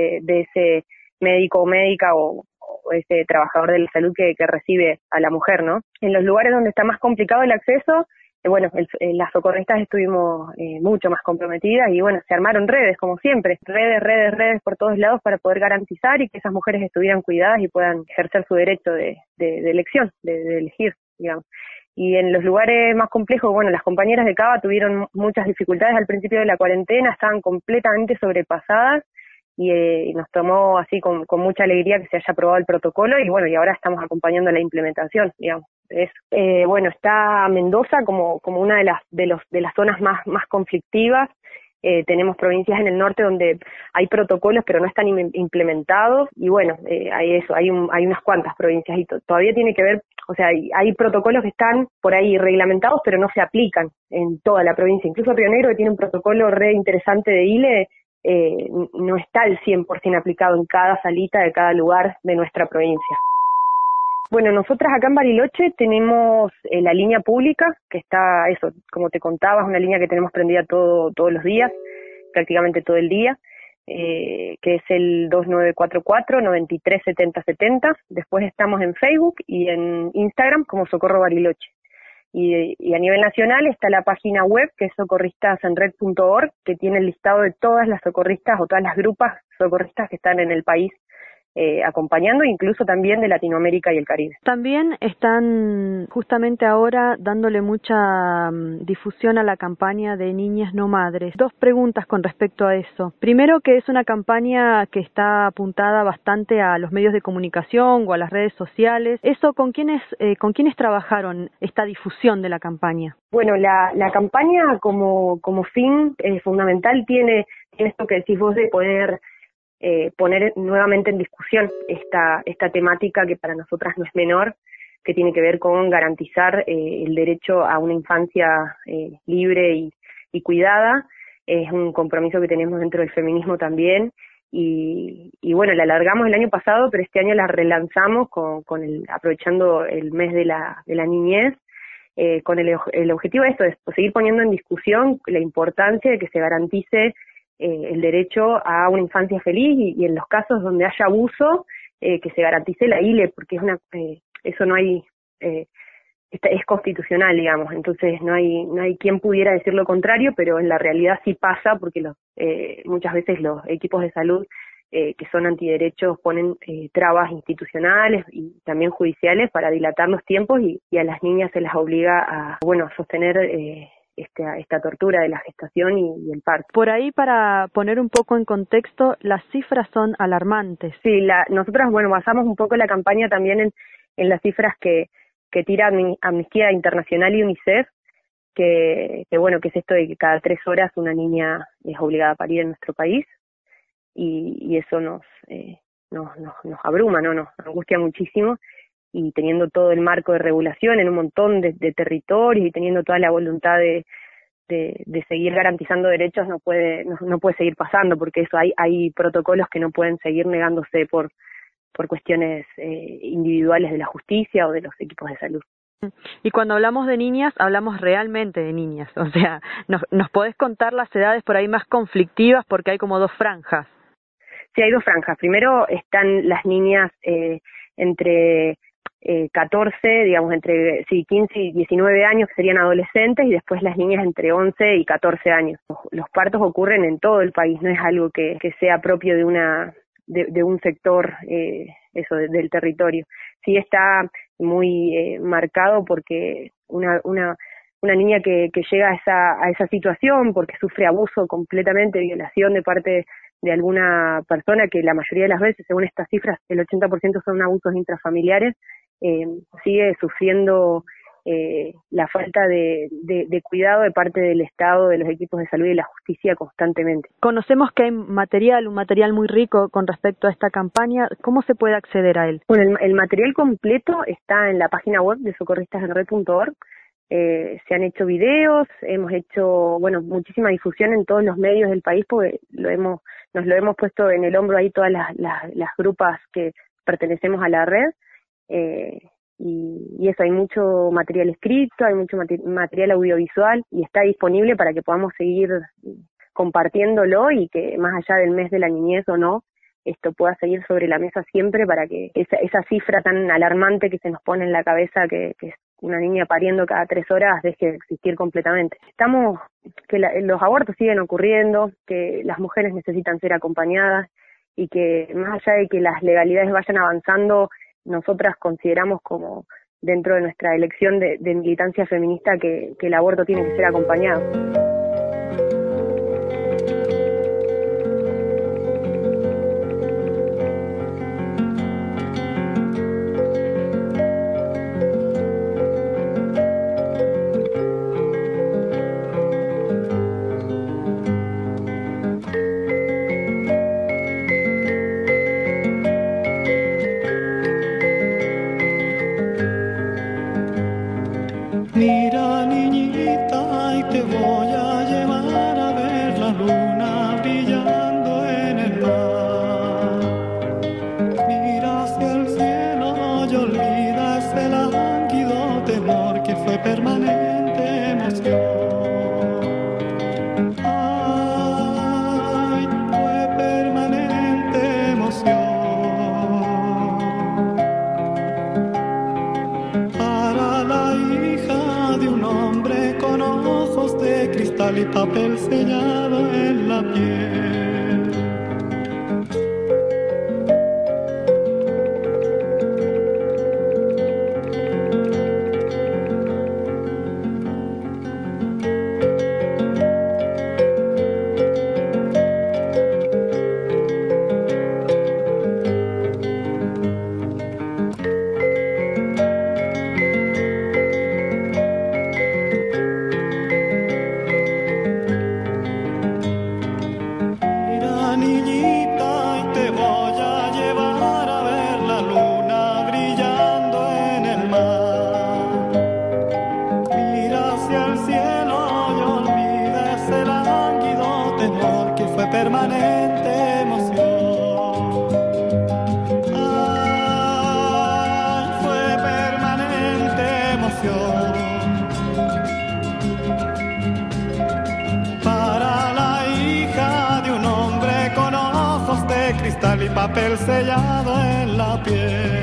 ese médico o médica o ese trabajador de la salud que recibe a la mujer, ¿no? En los lugares donde está más complicado el acceso, las socorristas estuvimos mucho más comprometidas y bueno, se armaron redes, como siempre, redes por todos lados para poder garantizar y que esas mujeres estuvieran cuidadas y puedan ejercer su derecho de elección, de elegir, digamos. Y en los lugares más complejos, bueno, las compañeras de Cava tuvieron muchas dificultades al principio de la cuarentena, estaban completamente sobrepasadas y nos tomó así con mucha alegría que se haya aprobado el protocolo y bueno, y ahora estamos acompañando la implementación, digamos. Bueno, está Mendoza como una de las zonas más conflictivas. Tenemos provincias en el norte donde hay protocolos pero no están implementados y bueno, hay unas cuantas provincias y todavía tiene que ver, o sea, hay protocolos que están por ahí reglamentados pero no se aplican en toda la provincia, incluso Río Negro que tiene un protocolo re interesante de ILE, no está al 100% aplicado en cada salita de cada lugar de nuestra provincia. Bueno, nosotras acá en Bariloche tenemos la línea pública, que está, como te contaba, es una línea que tenemos prendida todos los días, prácticamente todo el día, que es el 2944-937070. Después estamos en Facebook y en Instagram como Socorro Bariloche. Y a nivel nacional está la página web, que es socorristasenred.org, que tiene el listado de todas las socorristas o todas las grupas socorristas que están en el país, acompañando, incluso también de Latinoamérica y el Caribe. También están justamente ahora dándole mucha difusión a la campaña de Niñas No Madres. Dos preguntas con respecto a eso. Primero, que es una campaña que está apuntada bastante a los medios de comunicación o a las redes sociales. ¿Eso con quiénes trabajaron esta difusión de la campaña? Bueno, la campaña como fin fundamental tiene esto que decís vos de poder poner nuevamente en discusión esta temática que para nosotras no es menor, que tiene que ver con garantizar el derecho a una infancia libre y cuidada. Es un compromiso que tenemos dentro del feminismo también. Y bueno, la alargamos el año pasado, pero este año la relanzamos aprovechando el mes de la niñez, con el objetivo de esto, es seguir poniendo en discusión la importancia de que se garantice el derecho a una infancia feliz y en los casos donde haya abuso, que se garantice la ILE, porque eso no hay, es constitucional, digamos, entonces no hay quien pudiera decir lo contrario, pero en la realidad sí pasa, porque muchas veces los equipos de salud que son antiderechos ponen trabas institucionales y también judiciales para dilatar los tiempos y a las niñas se las obliga a sostener esta tortura de la gestación y el parto. Por ahí, para poner un poco en contexto, las cifras son alarmantes. Sí, nosotras, basamos un poco la campaña también en las cifras que tira Amnistía Internacional y UNICEF, que es esto de que cada 3 horas una niña es obligada a parir en nuestro país, y eso nos abruma, ¿no? Nos angustia muchísimo, y teniendo todo el marco de regulación en un montón de territorios y teniendo toda la voluntad de seguir garantizando derechos, no puede seguir pasando, porque eso hay protocolos que no pueden seguir negándose por cuestiones individuales de la justicia o de los equipos de salud. Y cuando hablamos de niñas, hablamos realmente de niñas, o sea, ¿nos podés contar las edades por ahí más conflictivas? Porque hay como 2 franjas. Sí, hay 2 franjas. Primero están las niñas entre 14, digamos, entre 15 y 19 años, que serían adolescentes, y después las niñas entre 11 y 14 años. Los partos ocurren en todo el país, no es algo que sea propio de un sector del territorio. Sí está muy marcado porque una niña que llega a esa situación porque sufre abuso completamente, violación de parte de alguna persona, que la mayoría de las veces, según estas cifras, el 80% son abusos intrafamiliares, sigue sufriendo la falta de cuidado de parte del Estado, de los equipos de salud y de la justicia constantemente. Conocemos que hay un material muy rico con respecto a esta campaña. ¿Cómo se puede acceder a él? Bueno, el material completo está en la página web de socorristasenred.org. Se han hecho videos, hemos hecho muchísima difusión en todos los medios del país, porque nos lo hemos puesto en el hombro ahí todas las grupas que pertenecemos a la red, y eso, hay mucho material escrito, hay mucho material audiovisual, y está disponible para que podamos seguir compartiéndolo, y que más allá del mes de la niñez o no, esto pueda seguir sobre la mesa siempre, para que esa cifra tan alarmante que se nos pone en la cabeza, que es una niña pariendo cada 3 horas, deje de existir completamente. Los abortos siguen ocurriendo, que las mujeres necesitan ser acompañadas, y que más allá de que las legalidades vayan avanzando, nosotras consideramos, como dentro de nuestra elección de militancia feminista, que el aborto tiene que ser acompañado. Mira, niñita, y te voy a llevar a ver la luna brillando en el mar. Mira hacia el cielo y olvida ese lánguido temor que fue permanente emoción. Ay, fue permanente emoción. Para la hija de un hombre con ojos de cristal y papel sellado en la piel. papel sellado en la piel.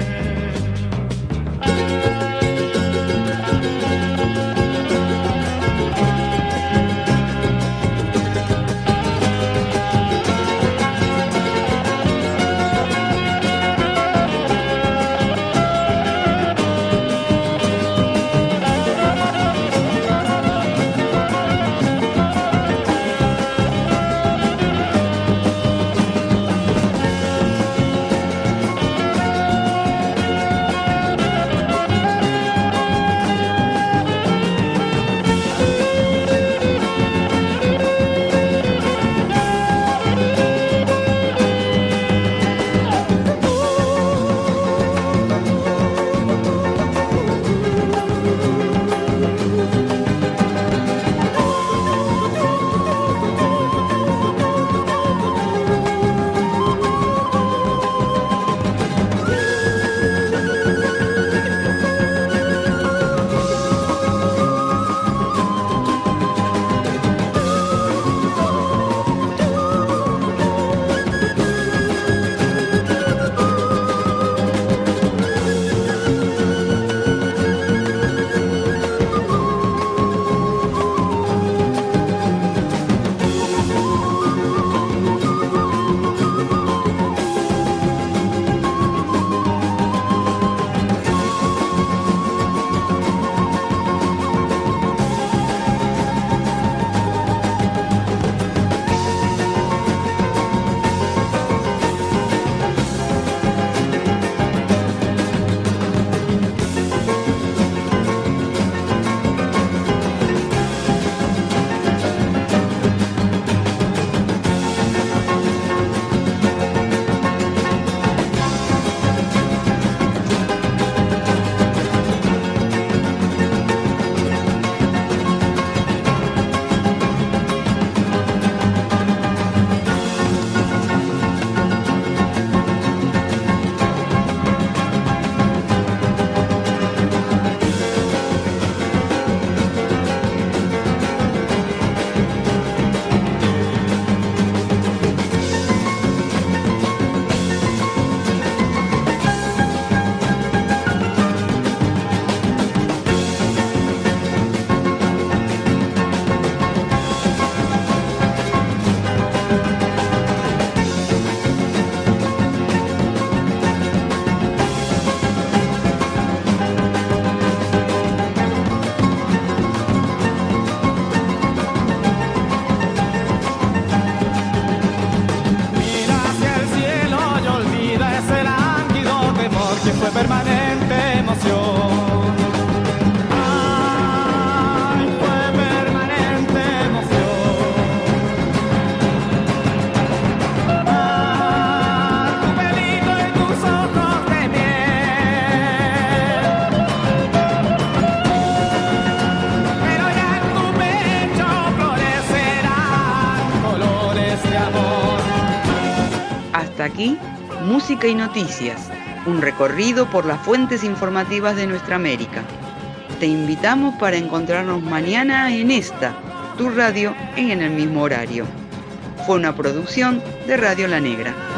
Aquí, Música y Noticias, un recorrido por las fuentes informativas de nuestra América. Te invitamos para encontrarnos mañana en esta, tu radio, en el mismo horario. Fue una producción de Radio La Negra.